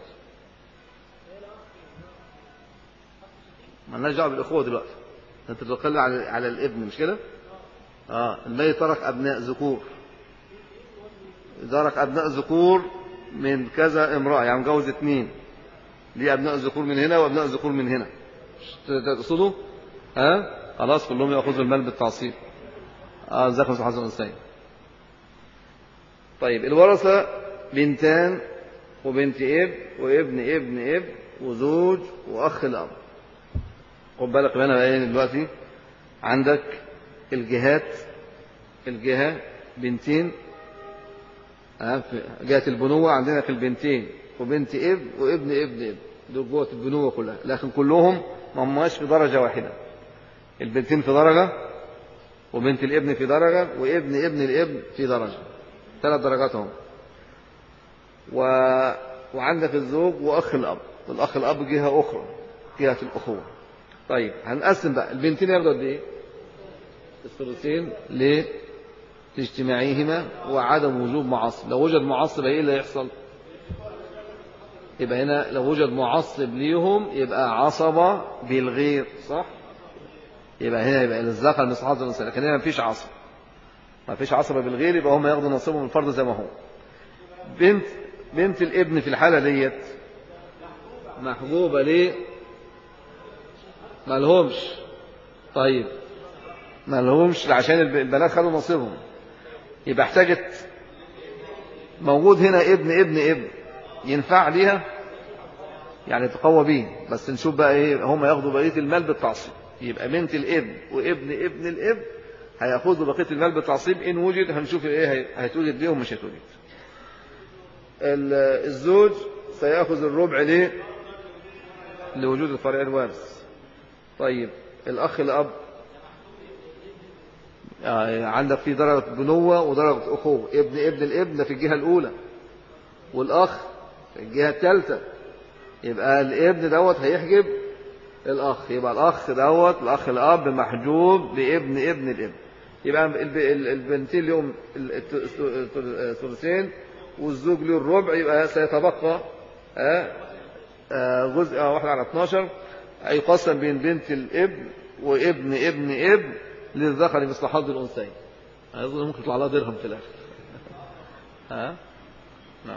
A: مالناش دعوة بالأخوة دلوقتي، أنت بتتكلم على الابن مش كده؟ الميت ترك أبناء ذكور، ترك أبناء ذكور من كذا امرأة، يعني مجوز 2، ليه أبناء ذكور من هنا وأبناء ذكور من هنا، تقصدوا؟ خلاص كلهم يأخذوا المال بالتعصيب. الذكر مثل حظ الأنثيين. طيب الورثة بنتان وبنت اب وابن اب وزوج وأخ الأب. خد بالك هنا بقى دلوقتي عندك الجهة بنتين، في جهة البنوة عندنا في البنتين وبنت اب وابن دول جوه البنوة كلها، لكن كلهم ما هماش في درجة واحدة. البنتين في درجة، وبنت الابن في درجة، وابن الابن في درجة، 3 درجات هم. وعندك الزوج وأخ الأب، والأخ الأب جهة أخرى، جهة الأخوة. طيب هنقسم بقى البنتين ياخدوا قد إيه؟ الثلثين لاجتماعيهما وعدم وجود معصب. لو وجد معصب إيه اللي هيحصل؟ يبقى هنا لو وجد معصب ليهم يبقى عصبة بالغير، صح؟ يبقى هنا يبقى للذكر مثل حظ الأنثيين، لكن هنا ما فيش عصبة بالغير، يبقى هم ياخدوا نصيبهم من الفرد زي ما هو. بنت الابن في الحالة ديت محجوبة ليه؟ ما لهمش. طيب ما لهمش عشان البنات خدوا نصيبهم، يبقى احتاجت موجود هنا ابن ينفع ليها يعني تقوى بيه، بس نشوف بقى ايه هم ياخدوا بقية المال بالتعصيب. يبقى بنت الابن وابن الابن هياخدوا بقية المال بالتعصيب إن وجد. هنشوف ايه هيتوجد ليه ومش هيتوجد. الزوج سيأخذ الربع ليه؟ لوجود الفرع الوارث. طيب الأخ الأب عندك في درجة بنوة ودرجة أخوة، ابن الابن في الجهة الأولى، والأخ في الجهة الثالثة، يبقى الابن دوت هيحجب الأخ، يبقى الأخ دوت الأخ الأب محجوب لابن الابن. يبقى البنتين لهم الثلثين والزوج له الربع، يبقى سيتبقى جزء 1 على 12 هيقسم بين بنت الابن وابن ابن للذكر مثل حظ الأنثيين. أظن ممكن يطلع لها درهم في الآخر. نعم.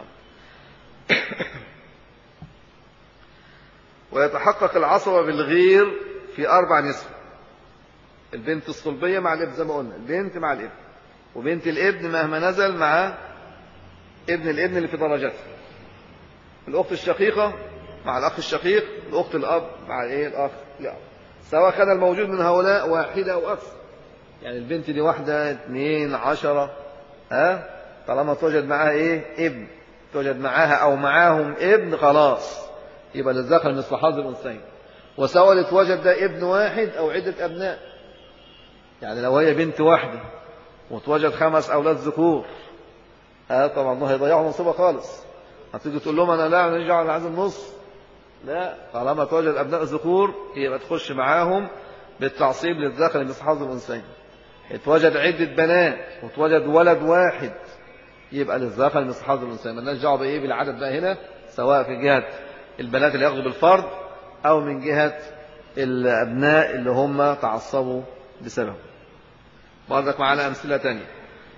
A: ويتحقق العصبة بالغير في 4 نسب. البنت الصلبية مع الابن زي ما قلنا، البنت مع الابن، وبنت الابن مهما نزل مع ابن الابن اللي في درجته، الأخت الشقيقة مع الأخ الشقيق، الأخت الأب مع الأخ الأب، سواء كان الموجود من هؤلاء واحدة أو أكثر. يعني البنت دي 1 2 10 طالما توجد معاها ابن، توجد معاها أو معاهم ابن، خلاص يبقى للذكر مثل حظ الأنثيين. وسواء اتوجد ده ابن واحد أو عدة أبناء، يعني لو هي بنت واحدة وتوجد 5 أولاد ذكور طبعا ده هيضيعوا نصيبها خالص. هتيجي تقول لهم انا لا نرجع على عايز النص، لا، طالما توجد ابناء ذكور يبقى تخش معاهم بالتعصيب للذكر مثل حظ الانثيين. اتوجد عدة بنات وتوجد ولد واحد يبقى للذكر مثل حظ الانثيين. مالناش دعوه بايه بالعدد بقى هنا، سواء في جهه البنات اللي ياخذوا بالفرض او من جهه الابناء اللي هم تعصبوا بسبب. برضك معانا امثله تانية.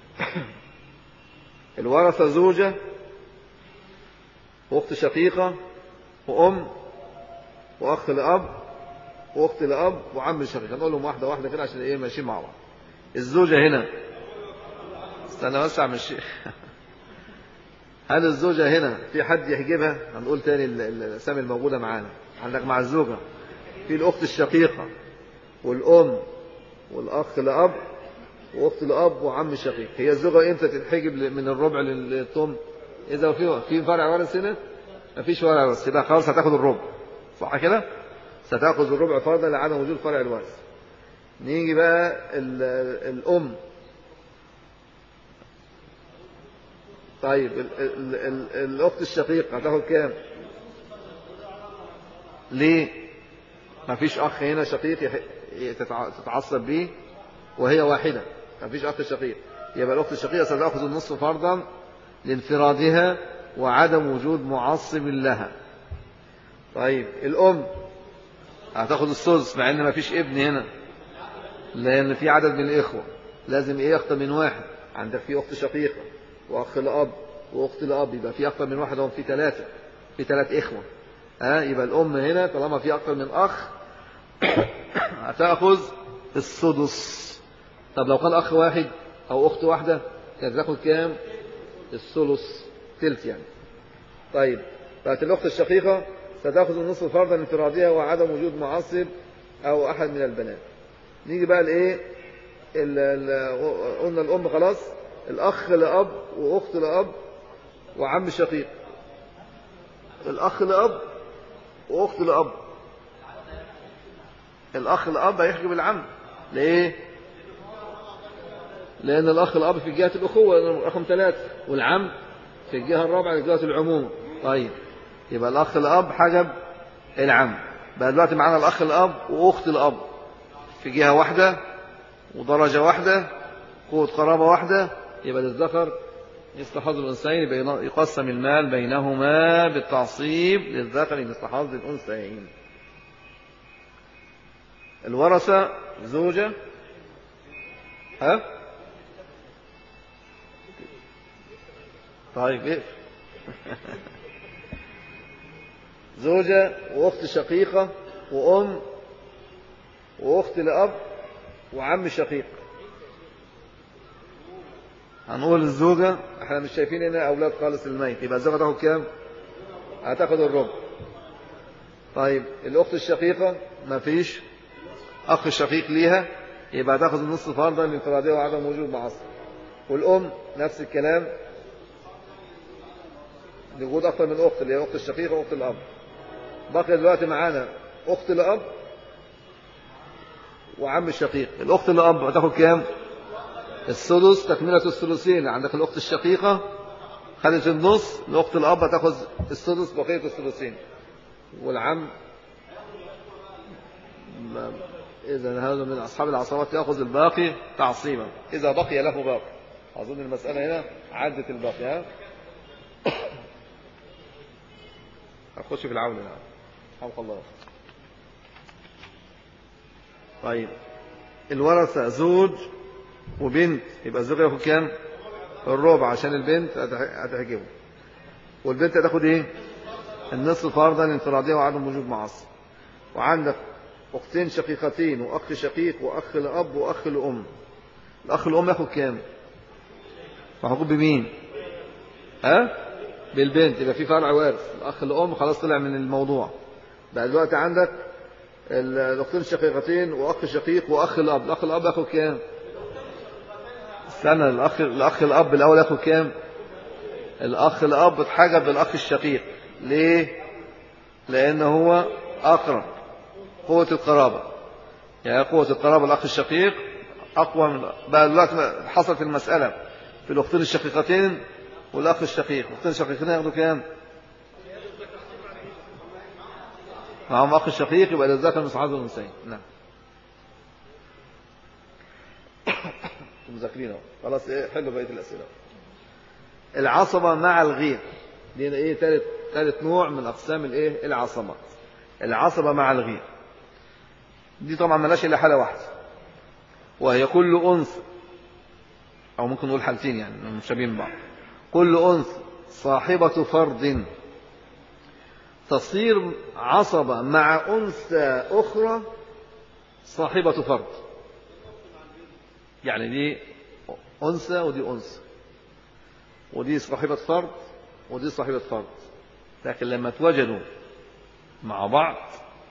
A: الورثه زوجه واخت شقيقه وام واخ لاب واخت لاب وعم شقيق. هنقول لهم واحده واحده كده عشان ايه ماشيين مع بعض. الزوجه هنا، استنى بس اعمل شيء. هل الزوجه هنا في حد يحجبها؟ هنقول تاني الاسامي الموجوده معانا. عندك مع الزوجه في الاخت الشقيقه والام والاخ لاب واخت لاب وعم شقيق. هي الزوجه امتى تتحجب من الربع للثمن؟ اذا في فرع ورث هنا مفيش فرع ورث، يبقى خلاص هتاخد الربع، صح كده؟ ستاخذ الربع فرضا لعدم وجود فرع الورث. نيجي بقى الام. طيب الاخت الشقيقه هتاخد كام؟ ليه؟ مفيش اخ هنا شقيق تتعصب بيه وهي واحده، مفيش اخ شقيق، يبقى الاخت الشقيقه ستاخذ النصف فرضا لانفرادها وعدم وجود معصب لها. طيب الام هتاخذ السدس مع ان مفيش ابن هنا، لان في عدد من الاخوه لازم ايه اكتر من واحد. عندك في اخت شقيقه واخ لاب واخت لاب، يبقى في اكتر من واحد، هم في ثلاثه، في ثلاث اخوه. يبقى الام هنا طالما في اكتر من اخ هتاخذ السدس. طب لو كان اخ واحد او اخت واحده كانت تاخذ كام؟ الثلث، ثلث يعني. طيب بقت الاخت الشقيقه ستاخذ النصف فرضا لانفرادها وعدم وجود معصب او احد من البنات. نيجي بقى لايه؟ قلنا الام خلاص، الاخ لاب واخت لاب وعم شقيق. الاخ لاب واخت لاب، الاخ لاب هيحجب العم. ليه؟ لان الاخ الاب في جهه الاخوه رقم 3، والعم في الجهه الرابعه في جهه العموم. طيب يبقى الاخ الاب حجب العم. بقى دلوقتي معانا الاخ الاب واخت الاب في جهه واحده ودرجه واحده، قوه قرابه واحده، يبقى للذكر مثل حظ الانثيين، يبقى يقسم المال بينهما بالتعصيب للذكر مثل حظ الانثيين. الورثه زوجه طيب ايه؟ زوجة واخت شقيقة وام واخت لاب وعم شقيق. هنقول الزوجة، احنا مش شايفين هنا اولاد خالص الميت، يبقى الزوجة تاخد كام؟ هتاخد الربع. طيب الاخت الشقيقة ما فيش اخ شقيق ليها، يبقى هتاخد النصف فرضا لانفرادها وعدم وجود معصب. والام نفس الكلام، لوجود اكثر من اخت اللي هي اخت الشقيقه واخت الاب. بقي دلوقتي معانا اخت الاب وعم الشقيق. الاخت الاب هتاخد كام؟ السدس تكمله الثلثين. عندك الاخت الشقيقه خدت النص، الاخت الاب هتاخد السدس بقيه الثلثين، والعم اذا هذا من اصحاب العصبات ياخذ الباقي تعصيبا اذا بقي له باقي. اظن المساله هنا عدت الباقي. هنخش في العون الآن. حمق الله. طيب الورثة زوج وبنت، يبقى الزوج ياخد كام؟ الربع عشان البنت هتحجبه. والبنت هتاخد ايه؟ النصف فرضا لانفرادها وعدم وجود معصب. وعندك اختين شقيقتين واخ شقيق واخ لاب واخ لام. الاخ الام ياخد كام؟ محجوب بمين؟ بالبنت. يبقى في فرع وارث. الاخ الام خلاص طلع من الموضوع. بقى دلوقتي عندك الاختين الشقيقتين واخ شقيق واخ الاب. الاخ الاب ياخد كام؟ استنى، الاخ الاب الاول ياخد كام؟ الاخ الاب اتحجب بالاخ الشقيق. ليه؟ لان هو اقرب، قوه القرابه، يعني قوه القرابه الاخ الشقيق اقوى من. بقى دلوقتي حصلت المساله في الاختين الشقيقتين والأخ الشقيق، أختين شقيقين ياخدوا كام؟ معهم أخ الشقيق يبقى للذكر مثل حظ الأنثيين. نعم. مذاكرين اهو خلاص. ايه حلوا بقية الأسئلة. العصبة مع الغير دي ايه؟ ثالث نوع من أقسام الايه؟ العصبات. العصبة مع الغير دي طبعا ملاش إلا حالة واحدة، وهي كل أنثى، أو ممكن نقول حالتين يعني مشابهين بعض. كل أنثى صاحبة فرد تصير عصبة مع أنثى أخرى صاحبة فرد. يعني دي أنثى ودي أنثى، ودي صاحبة فرد ودي صاحبة فرد، لكن لما توجدوا مع بعض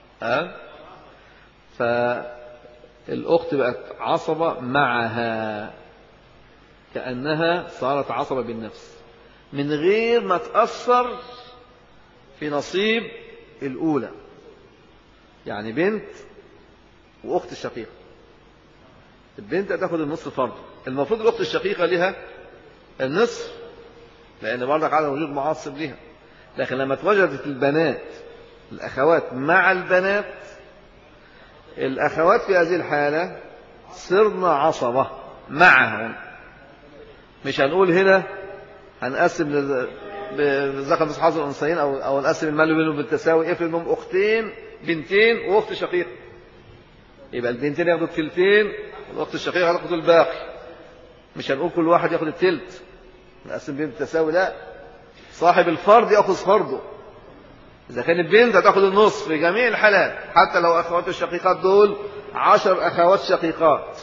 A: فالأخت بقت عصبة معها، كأنها صارت عصبة بالنفس من غير ما تأثر في نصيب الأولى. يعني بنت وأخت الشقيقة، البنت هتاخد النصف فرض، المفروض الأخت الشقيقة لها النصف لأن برضك على وجود معصب لها. لكن لما توجدت البنات الأخوات مع البنات، الأخوات في هذه الحالة صرنا عصبة معهم. مش هنقول هنا هنقسم بالذكر مثل حظ الأنثيين أو نقسم المال بينهم بالتساوي. افرض منهم أختين بنتين وأخت شقيقة، يبقى البنتين ياخدوا التلتين والأخت الشقيقة هتاخد الباقي. مش هنقول كل واحد ياخد التلت نقسم بينهم بالتساوي، لا، صاحب الفرد ياخذ فرضه. إذا كان البنت هتاخد النصف في جميع الحالات، حتى لو أخوات الشقيقات دول 10 أخوات شقيقات،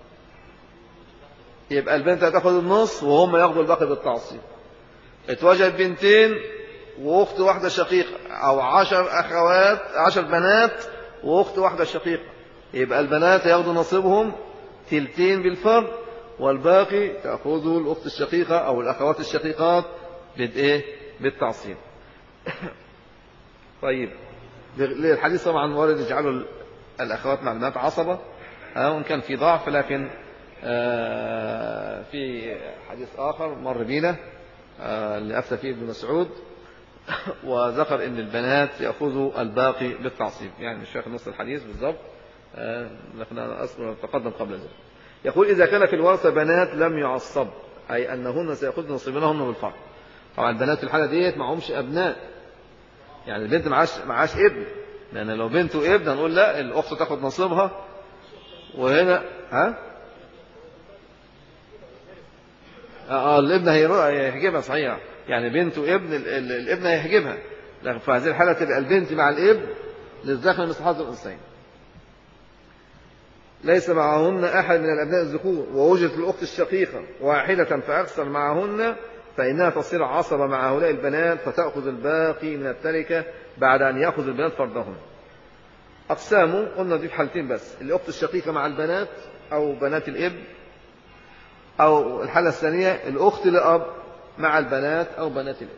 A: يبقى البنت هتاخد النصف وهم ياخدوا الباقي بالتعصيب. اتوجد بنتين واخت واحده شقيقه، او 10 اخوات 10 بنات واخت واحده شقيقه، يبقى البنات ياخدوا نصيبهم تلتين بالفرد، والباقي تاخذه الاخت الشقيقه او الاخوات الشقيقات بالايه؟ بالتعصيب. طيب الحديث طبعا وارد يجعلوا الاخوات مع البنات عصبه، وان كان في ضعف، لكن في حديث آخر مر بينا اللي أفتى فيه ابن مسعود وذكر أن البنات يأخذوا الباقي بالتعصيب. يعني مش فاكر نص الحديث بالضبط، لكن أنا أصلا تقدم قبل ذلك. يقول إذا كان في الورثة بنات لم يعصب، أي أنهن سيأخذن نصيبهن بالفرض. طبعا البنات في الحالة ديت معهمش أبناء، يعني البنت معاش ابن، لأن لو بنت وابن هنقول لا الأخت تأخذ نصيبها. وهنا الابن هيحجبها صحيح، يعني بنت وابن الابن هيحجبها، لكن في هذه الحالة تبقى البنت مع الابن للذكر مثل حظ الأنثيين. ليس معهن أحد من الأبناء الذكور ووجدت الأخت الشقيقة واحدة فأكثر معهن، فإنها تصير عصبة مع هؤلاء البنات فتأخذ الباقي من التركة بعد أن يأخذ البنات فرضهن. أقسامه قلنا دي في حالتين بس: الأخت الشقيقة مع البنات أو بنات الابن، أو الحالة الثانية الأخت لأب مع البنات أو بنات الابن.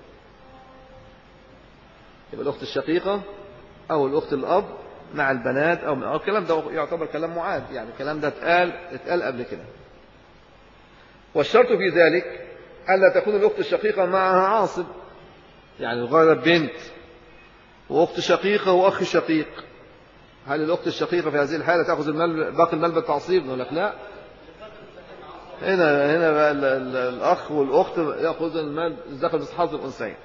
A: يبقى الأخت الشقيقة أو الأخت الأب مع البنات أو الكلام ده يعتبر كلام معاد، يعني الكلام ده اتقال قبل كده. والشرط في ذلك ألا تكون الأخت الشقيقة معها عاصب، يعني الغالب بنت وأخت شقيقة وأخ شقيق. هل الأخت الشقيقة في هذه الحالة تأخذ باقي المال بالتعصيب؟ نقول لك لا، هنا بقى الأخ والأخت يأخذ المال الذكر مثل حظ الأنثيين.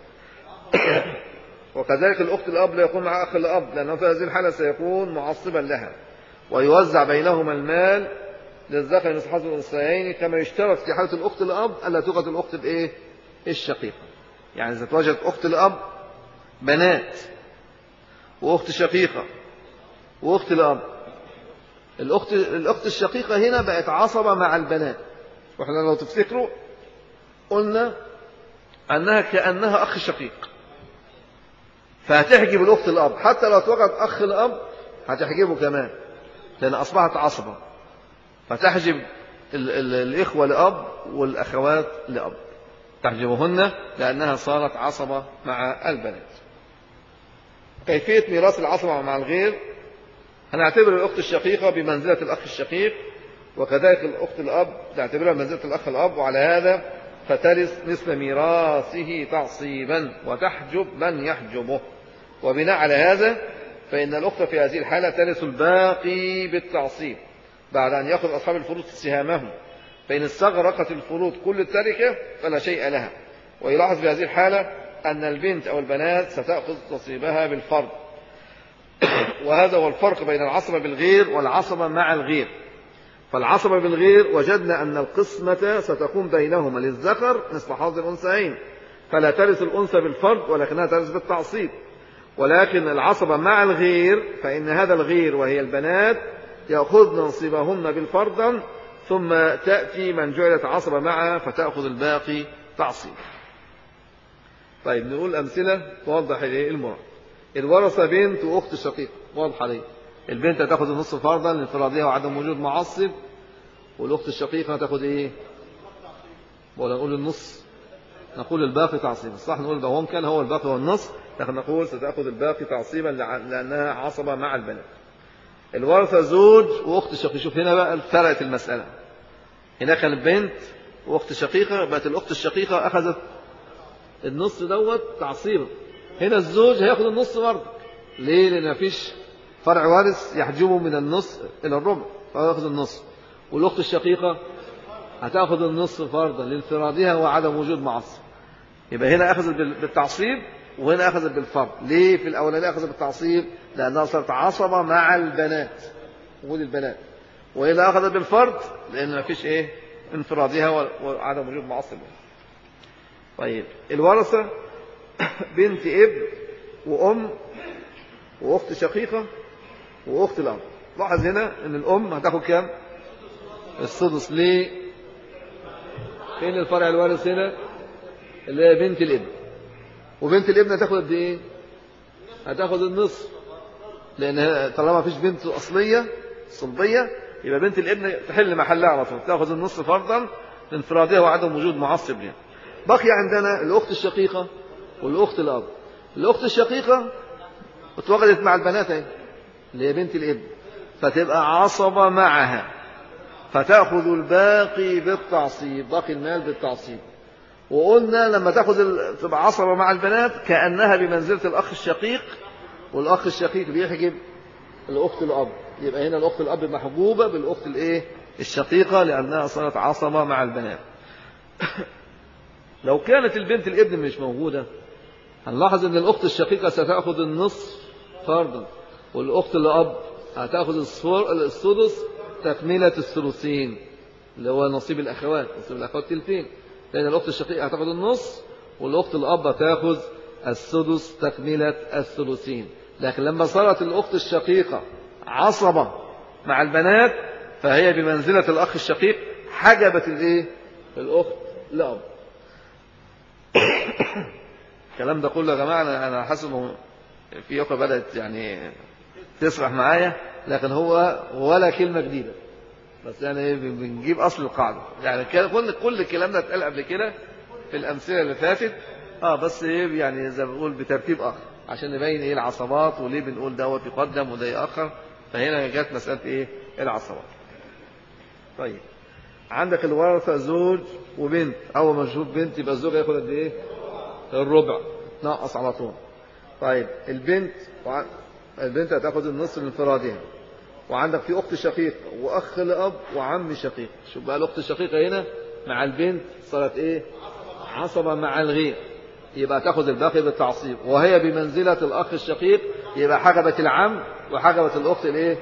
A: وكذلك الأخت الأب لا يكون مع أخ الأب، لأنه في هذه الحالة سيكون معصبا لها، ويوزع بينهما المال للذكر مثل حظ الأنثيين، كما يشترط في حالة الأخت الأب ألا توجد الأخت الإيه؟ الشقيقة. يعني إذا توجدت أخت الأب بنات وأخت شقيقة وأخت الأب، الأخت الشقيقة هنا بقت عصبة مع البنات. وإحنا لو تفتكروا قلنا أنها كأنها أخ شقيق، فهتحجب الأخت الأب، حتى لو توجد أخ الأب هتحجبه كمان، لأن أصبحت عصبة، فتحجب الإخوة لأب والأخوات لأب، تحجبهن لأنها صارت عصبة مع البنات. كيفية ميراث العصبة مع الغير: هنعتبر الأخت الشقيقة بمنزلة الأخ الشقيق، وكذلك الأخت الأب تعتبرها بمنزلة الأخ الأب، وعلى هذا فترث نصف ميراثه تعصيبا وتحجب من يحجبه. وبناء على هذا فإن الأخت في هذه الحالة ترث الباقي بالتعصيب بعد أن يأخذ أصحاب الفروض سهامهم، فإن استغرقت الفروض كل التركة فلا شيء لها. ويلاحظ في هذه الحالة أن البنت أو البنات ستأخذ نصيبها بالفرض. وهذا هو الفرق بين العصبة بالغير والعصبة مع الغير. فالعصبة بالغير وجدنا أن القسمة ستكون بينهما للذكر مثل حظ الأنثيين، فلا ترث الأنثى بالفرض ولكنها ترث بالتعصيب. ولكن العصبة مع الغير فإن هذا الغير وهي البنات يأخذن نصيبهن بالفرض، ثم تأتي من جعلت عصبة معها فتأخذ الباقي تعصيب. طيب نقول أمثلة توضح المراد. الورثة بنت وأخت شقيقة، واضحة ليه؟ البنت هتاخد النص فرضا لانفرادها وعدم وجود معصب، والأخت الشقيقة هتاخد إيه؟ ولا نقول النص؟ نقول الباقي تعصيبا، صح؟ نقول ده كان هو الباقي والنص، لكن نقول ستأخذ الباقي تعصيبا لأنها عصبة مع البنات. الورثة زوج وأخت شقيقة. شوف هنا بقى فرقت المسألة. هنا كانت بنت وأخت شقيقة، بقت الأخت الشقيقة أخذت النص تعصيبا. هنا الزوج هياخد النص برضه. ليه؟ لأن مفيش فرع وارث يحجبه من النص إلى الربع، فياخذ النص. والأخت الشقيقة هتاخذ النص فرضا لانفرادها وعدم وجود معصب. يبقى هنا أخذت بالتعصيب وهنا أخذت بالفرض. ليه في الأولانية أخذت بالتعصيب؟ لأنها صارت عصبة مع البنات، وجود البنات. وهنا أخذت بالفرض لأن ما فيش إيه انفرادها وعدم وجود معصب. طيب الورثة بنت ابن وأم وأخت شقيقة وأخت الأب. لاحظ هنا أن الأم هتاخد كام؟ السدس. ليه؟ فين الفرع الوارث هنا؟ اللي هي بنت الابن. وبنت الابن هتاخد قد ايه؟ هتاخد النصف، لان طالما ما فيش بنت اصليه صلبيه يبقى بنت الابن تحل محلها على طول، تاخد النصف فرضا لانفرادها وعدم وجود معصب لها. بقي عندنا الاخت الشقيقه والاخت الاب. الاخت الشقيقه اتوجدت مع البنات اهي اللي هي بنت الابن، فتبقى عصبه معها، فتاخذ الباقي بالتعصيب، باقي المال بالتعصيب. وقلنا لما تبقى عصبة مع البنات كأنها بمنزلة الأخ الشقيق، والأخ الشقيق بيحجب الأخت الأب. يبقى هنا الأخت الأب محجوبة بالأخت الشقيقة لأنها صارت عصبة مع البنات. لو كانت البنت الابن مش موجودة هنلاحظ أن الأخت الشقيقة ستأخذ النصف فرضا، والأخت الأب هتأخذ السدس تكملة الثلثين اللي هو نصيب الأخوات، نصيب الأخوات تلتين، لأن الأخت الشقيقة هتاخد النص والأخت الأب هتاخذ السدس تكملة الثلثين. لكن لما صارت الأخت الشقيقة عصبة مع البنات فهي بمنزلة الأخ الشقيق، حجبت الأخت الأب. الكلام ده كله يا جماعة أنا حاسس إنه في أخوة بدأت يعني تسرح معايا، لكن هو ولا كلمة جديدة، بس يعني بنجيب أصل القاعدة. يعني كل الكلام ده اتقال قبل كده في الأمثلة اللي فاتت، بس يعني زي ما بنقول بترتيب آخر عشان نبين العصبات وليه بنقول دوت يقدم وده يأخر. فهنا جت مسألة العصبات. طيب عندك الورثة زوج وبنت. أول ما نشوف بنت يبقى الزوج هياخد قد إيه؟ الربع، نقص على طول. طيب البنت هتاخد النصف لانفرادها. وعندك في أخت شقيقة وأخ لأب وعم شقيق. شوف بقى الأخت الشقيقة هنا مع البنت صارت عصبة مع الغير، يبقى تاخد الباقي بالتعصيب، وهي بمنزلة الأخ الشقيق، يبقى حجبت العم وحجبت الأخت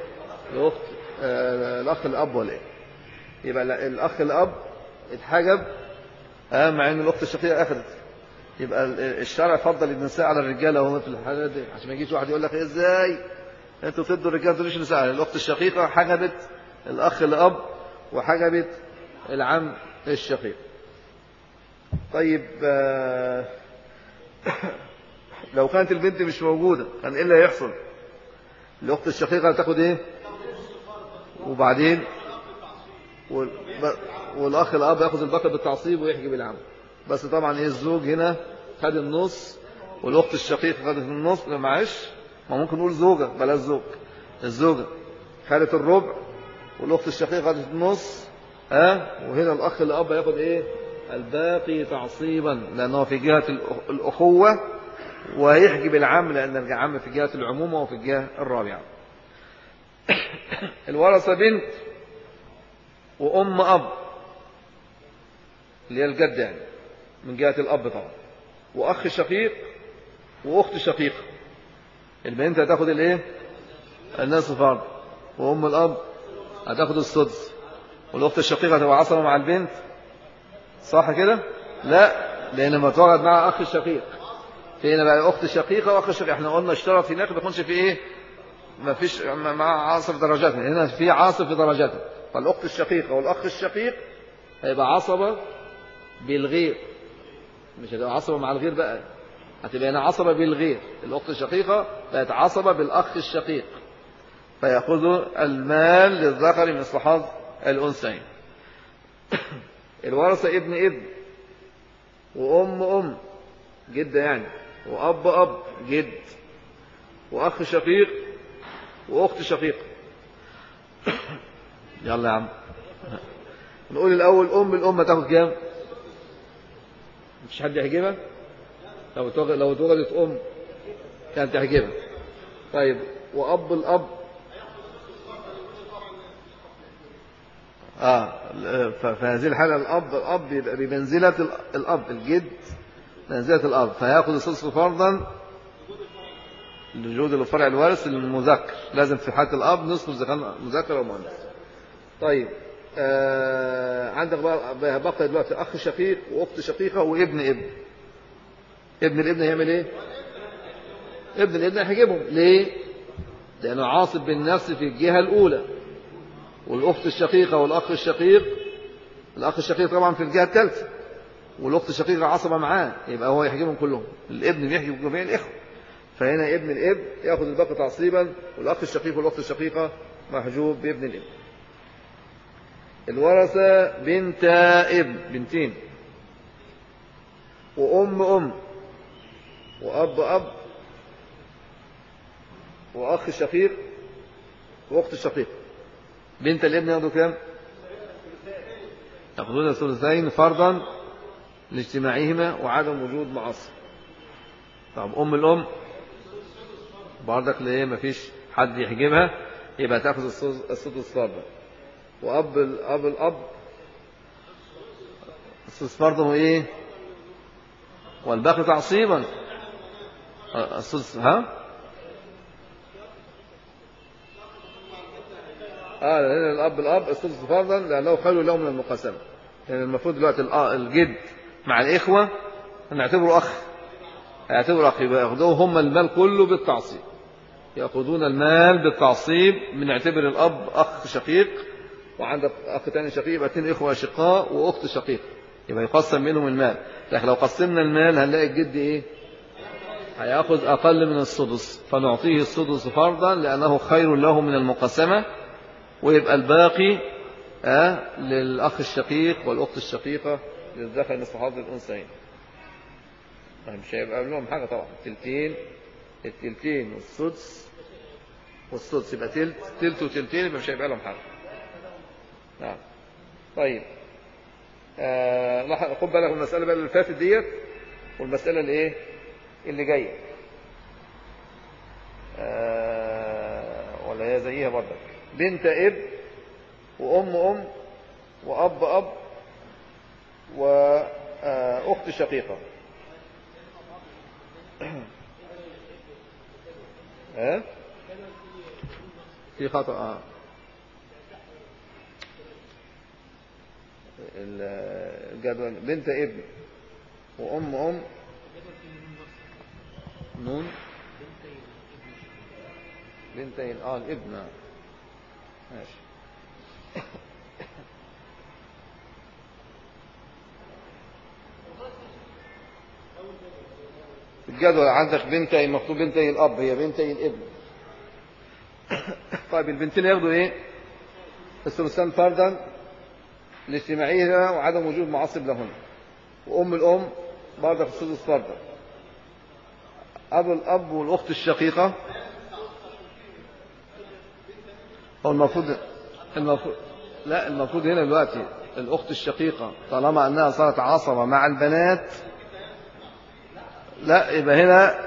A: الأخ الأب ولا يبقى الأخ الأب اتحجب مع ان الأخت الشقيقة أخذت. يبقى الشرع فضل النساء على الرجال وهم في الحالة دي، عشان ما يجيش واحد يقول لك ازاي انتوا تدوا الرجال ما تدوش النساء. الأخت الشقيقة حجبت الأخ الأب وحجبت العم الشقيق. طيب لو كانت البنت مش موجودة كان ايه اللي هيحصل؟ الأخت الشقيقة هتاخد وبعدين والأخ الأب ياخذ الباقي بالتعصيب ويحجب العم. بس طبعا الزوج هنا خد النص والأخت الشقيقة خدت النص. معلش ما ممكن نقول زوجة بلاش زوج. الزوجة خدت الربع والأخت الشقيقة خدت النص، وهنا الأخ الأب ياخد الباقي تعصيبا لأنه في جهة الأخوة، ويحجب العم لأن العم في جهة العمومة وفي الجهة الرابعة. الورثة بنت وأم أب اللي هي الجد يعني من جهة الأب طبعا، وأخ شقيق وأخت شقيقة. البنت هتاخد الايه؟ النصف فرض، وأم الأب هتاخد السدس، والأخت الشقيقة هتبقى عصبة مع البنت، صح كده؟ لا، لأن لما توجد مع أخ الشقيق في هنا بقى أخت شقيقة وأخ شقيق. احنا قلنا اشترط هناك ما يكونش في إيه؟ ما فيش مع عاصف في درجاته، هنا في عاصف في درجاته. فالأخت الشقيقة والأخ الشقيق هيبقى عصبة بالغير، مش هتبقى عصبة مع الغير بقى، هتبقى هنا عصبة بالغير. الأخت الشقيقة بقت عصبة بالأخ الشقيق، فيأخذوا المال للذكر مثل حظ الأنثيين. الورثة ابن وأم جدة يعني، وأب جد، وأخ شقيق وأخت شقيقة. يلا يا عم نقول الأول الأم تاخد كام؟ مش حد يحجبها؟ لو اتوجدت أم كانت تحجبها. طيب وأب الأب فهذه الحالة الأب يبقى بمنزلة الأب، الجد منزلة الأب، فيأخذ السدس فرضا لوجود الفرع الوارث المذكر. لازم في حالة الأب نصف إذا كان مذكر أو مؤنث. طيب عندك بقى دلوقتي أخ شقيق وأخت شقيقة وابن ابن الابن هيعمل إيه؟ ابن الابن هيحجبهم. ليه؟ لأنه عاصب بالنفس في الجهة الأولى، والأخت الشقيقة والأخ الشقيق، الأخ الشقيق طبعا في الجهة الثالثة، والأخت الشقيقة عصبة معاه، يبقى هو يحجبهم كلهم. الابن بيحجب جميع الإخوة، فهنا ابن الابن يأخذ الباقي تعصيبا، والأخ الشقيق والأخت الشقيقة محجوب بابن الابن. الورثة بنت بنتين، وأم وأب وأخ شقيق وأخت شقيقة. بنت الابن ياخدوا كام؟ يأخذون الثلثين فرضا لاجتماعهما وعدم وجود معصب. طب أم الأم برضك ليه ما فيش حد يحجبها، يبقى تأخذ السدس فرضا. وأب الأب السدس فرضا وإيه؟ والباقي تعصيبا. السدس لأن الأب السدس فرضا لأنه خير له من المقاسمة. يعني المفروض دلوقتي الجد مع الإخوة نعتبره أخ، يبقى يأخذوه هم المال كله بالتعصيب، يأخذون المال بالتعصيب. بنعتبر الأب أخ شقيق، وعندك أخ تاني شقيق، يبقى 2 إخوة أشقاء وأخت شقيق، يبقى يقسم منهم المال. لكن لو قسمنا المال هنلاقي الجد إيه؟ هيأخذ أقل من السدس، فنعطيه السدس فرضا لأنه خير له من المقسمة، ويبقى الباقي للأخ الشقيق والأخت الشقيقة للذكر مثل حظ الأنثيين. مش هيبقى لهم حاجة طبعا، التلتين والسدس يبقى تلت وتلتين، يبقى مش هيبقى لهم حاجة. نعم. طيب خد بالك من المسألة بقى اللي فاتت ديت والمسألة اللي جاية ولا هي زيها برضك. بنت وأم وأب وأخت شقيقة. في خطأ الجدول. بنت وأم نون بنتين الابن ماشي. الجدول عندك بنتين، مكتوب بنتي الأب، هي بنتي الابن. طيب البنتين ياخدوا ايه؟ الثلثان فرضا لاجتماعهما وعدم وجود معصب لهن. وأم الأم برضه في السدس فرضا. أبو الأب والأخت الشقيقة هو المفروض لا المفروض هنا دلوقتي الأخت الشقيقة طالما أنها صارت عصبة مع البنات، لا يبقى هنا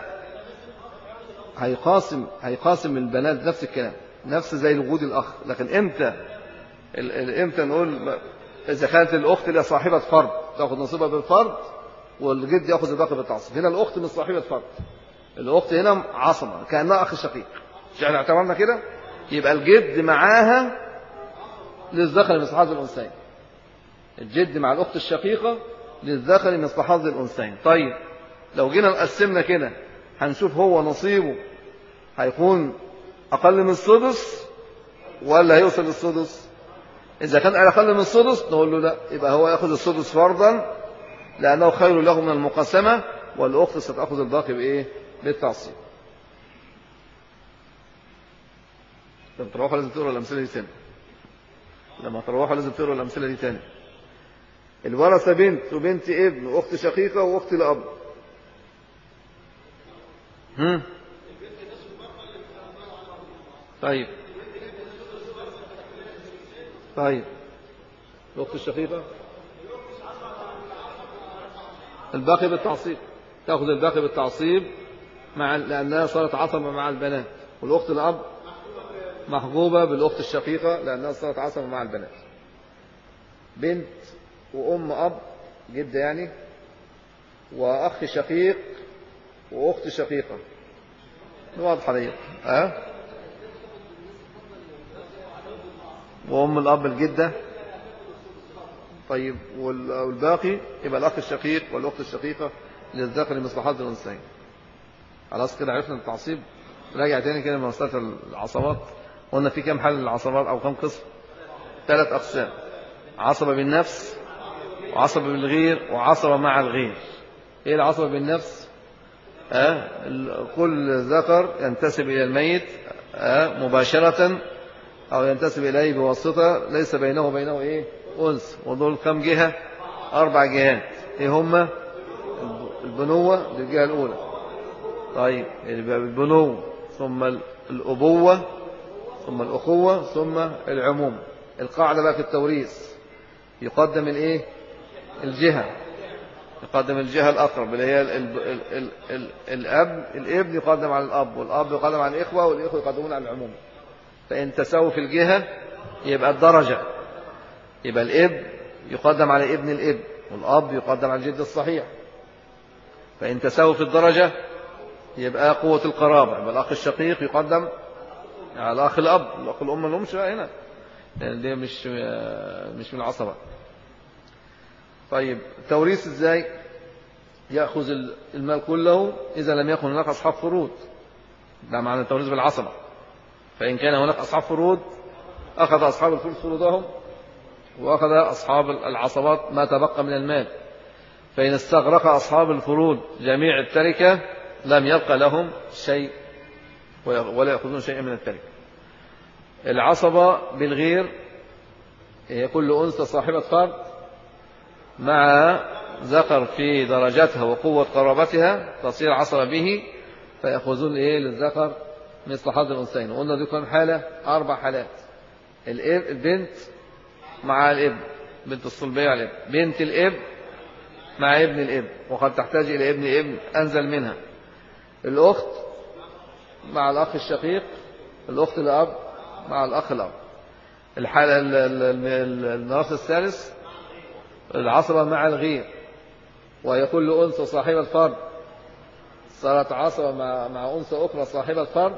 A: هيقاسم البنات نفس الكلام، نفس زي وجود الأخ. لكن امتى نقول إذا كانت الأخت اللي صاحبة فرض تأخذ نصيبها بالفرض والجد يأخذ الباقي بالتعصيب. هنا الأخت مش صاحبة فرض، الأخت هنا عصبة كأنها أخ شقيق، مش احنا اعتبرنا كده؟ يبقى الجد معاها للذكر مثل حظ الأنثيين، الجد مع الأخت الشقيقة للذكر مثل حظ الأنثيين. طيب لو جينا نقسمنا كده هنشوف هو نصيبه هيكون أقل من السدس ولا هيوصل للسدس؟ إذا كان أقل من السدس نقول له لا، يبقى هو يأخذ السدس فرضا لأنه خير له من المقاسمة، والأخت ستأخذ الباقي بإيه؟ بالتعصيب. لما تروحوا لازم تقروا الأمثلة دي تاني، لما تروحوا لازم تقروا الأمثلة دي تاني. الورثة بنت وبنت ابن وأخت شقيقة وأخت لأب. طيب الأخت الشقيقة الباقي بالتعصيب، تأخذ الباقي بالتعصيب لأنها صارت عصبة مع البنات. والأخت الأب محجوبة بالأخت الشقيقة لأنها صارت عصبة مع البنات. بنت وأم أب جدة يعني، وأخ شقيق وأخت شقيقة، واضحة دي وأم الأب الجدة. طيب والباقي يبقى الأخ الشقيق والأخت الشقيقة للذكر مثل حظ الأنثيين. خلاص كده عرفنا التعصيب. راجع تاني كده مسألة العصبات، قلنا في كام حل للعصبات أو كام قسم؟ 3 أقسام: عصبة بالنفس وعصبة بالغير وعصبة مع الغير. إيه العصبة بالنفس؟ كل ذكر ينتسب إلى الميت مباشرة أو ينتسب إليه بواسطة ليس بينه وبينه إيه؟ أنس. ودول كم جهة؟ 4 جهات. إيه هما؟ البنوة للجهة الأولى. طيب البنوة ثم الأبوة ثم الأخوة ثم العموم. القاعدة بقى في التوريث يقدم الإيه؟ الجهة، يقدم الجهة الأقرب اللي هي الابن يقدم على الأب، والأب يقدم على الإخوة، والإخوة يقدمون على العموم. فإن تساووا في الجهة يبقى الدرجة، يبقى الابن يقدم على ابن الابن، والأب يقدم على الجد الصحيح. فإن تساووا في الدرجة يبقى قوة القرابة، يبقى الأخ الشقيق يقدم على الأخ الأب، الأخ الأم اللي همش هنا يعني دي مش من العصبة. طيب التوريث ازاي؟ يأخذ المال كله إذا لم يكن هناك أصحاب فروض، ده معنى التوريث بالعصبة. فإن كان هناك أصحاب فروض أخذ أصحاب الفروض فروضهم، وأخذ أصحاب العصبات ما تبقى من المال. فإن استغرق أصحاب الفروض جميع التركة لم يبقى لهم شيء ولا يأخذون شيئا من التركة. العصبة بالغير هي كل أنثى صاحبة فرد مع ذكر في درجتها وقوة قرابتها تصير عصبة به، فيأخذون إيه للذكر مثل حظ الأنثيين. وقلنا دي كم حالة؟ 4 حالات: البنت مع الابن، بنت الصلبية على الابن، بنت الابن مع ابن الابن وقد تحتاج إلى ابن ابن أنزل منها، الأخت مع الأخ الشقيق، الأخت الأب مع الأخ الأب. الحالة النص الثالث العصبة مع الغير، وهي كل أنثى صاحبة الفرد صارت عصبة مع أنثى أخرى صاحبة الفرد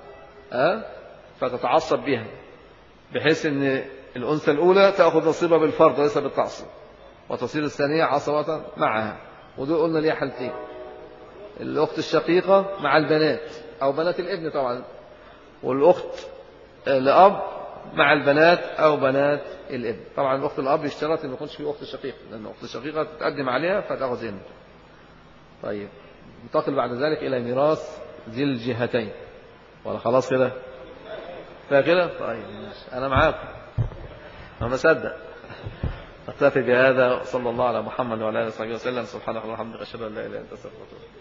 A: فتتعصب بها، بحيث أن الأنثى الأولى تأخذ نصيبها بالفرد وليس بالتعصب، وتصير الثانية عصبة معها. ودول قلنا ليها حالتين: الأخت الشقيقة مع البنات أو بنات الابن طبعا، والأخت لأب مع البنات أو بنات الابن. طبعا الأخت الأب يشترط أن ما يكونش في أخت شقيقة، لأن الأخت الشقيقة تتقدم عليها فتأخذ هنا. طيب ننتقل بعد ذلك إلى ميراث ذي الجهتين. ولا خلاص كده؟ فكده؟ طيب أنا معاكم، أنا مصدق. أكتفي بهذا، صلى الله على محمد وعلى آله وصحبه وسلم. سبحانك اللهم وبحمدك، أشهد أن لا إله إلا أنت، أستغفرك وأتوب إليك.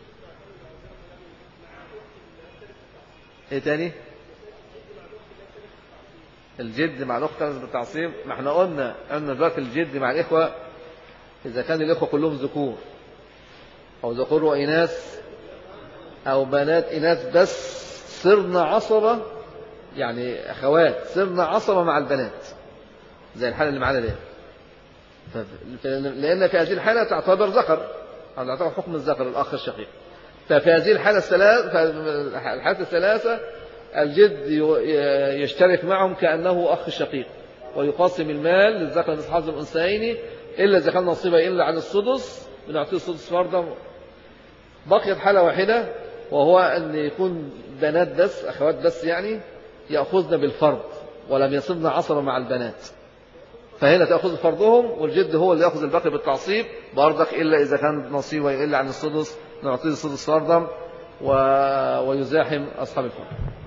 A: إيه تاني؟ الجد مع الأخت ترث بالتعصيب. ما احنا قلنا أن دلوقتي الجد مع الإخوة إذا كان الإخوة كلهم ذكور أو ذكور وإناث أو بنات إناث بس صرنا عصبة، يعني أخوات صرنا عصبة مع البنات زي الحالة اللي معانا دي، لأن في هذه الحالة تعتبر ذكر أو تعتبر حكم الذكر الأخ الشقيق. ففي هذه الحالة الحالة الثلاثة الجد يشترك معهم كأنه أخ شقيق ويقاسم المال للذكر مثل حظ الأنثيين إلا إذا كان نصيبه إلا عن السدس بنعطيه السدس فرضا. بقيت حالة واحدة وهو أن يكون بنات بس أخوات بس يعني يأخذن بالفرض ولم يصبن عصبة مع البنات، فهنا تأخذ فرضهم والجد هو اللي يأخذ الباقي بالتعصيب برضك إلا إذا كان نصيبه إلا عن السدس نعطيه السدس فرضا ويزاحم أصحاب الفرض.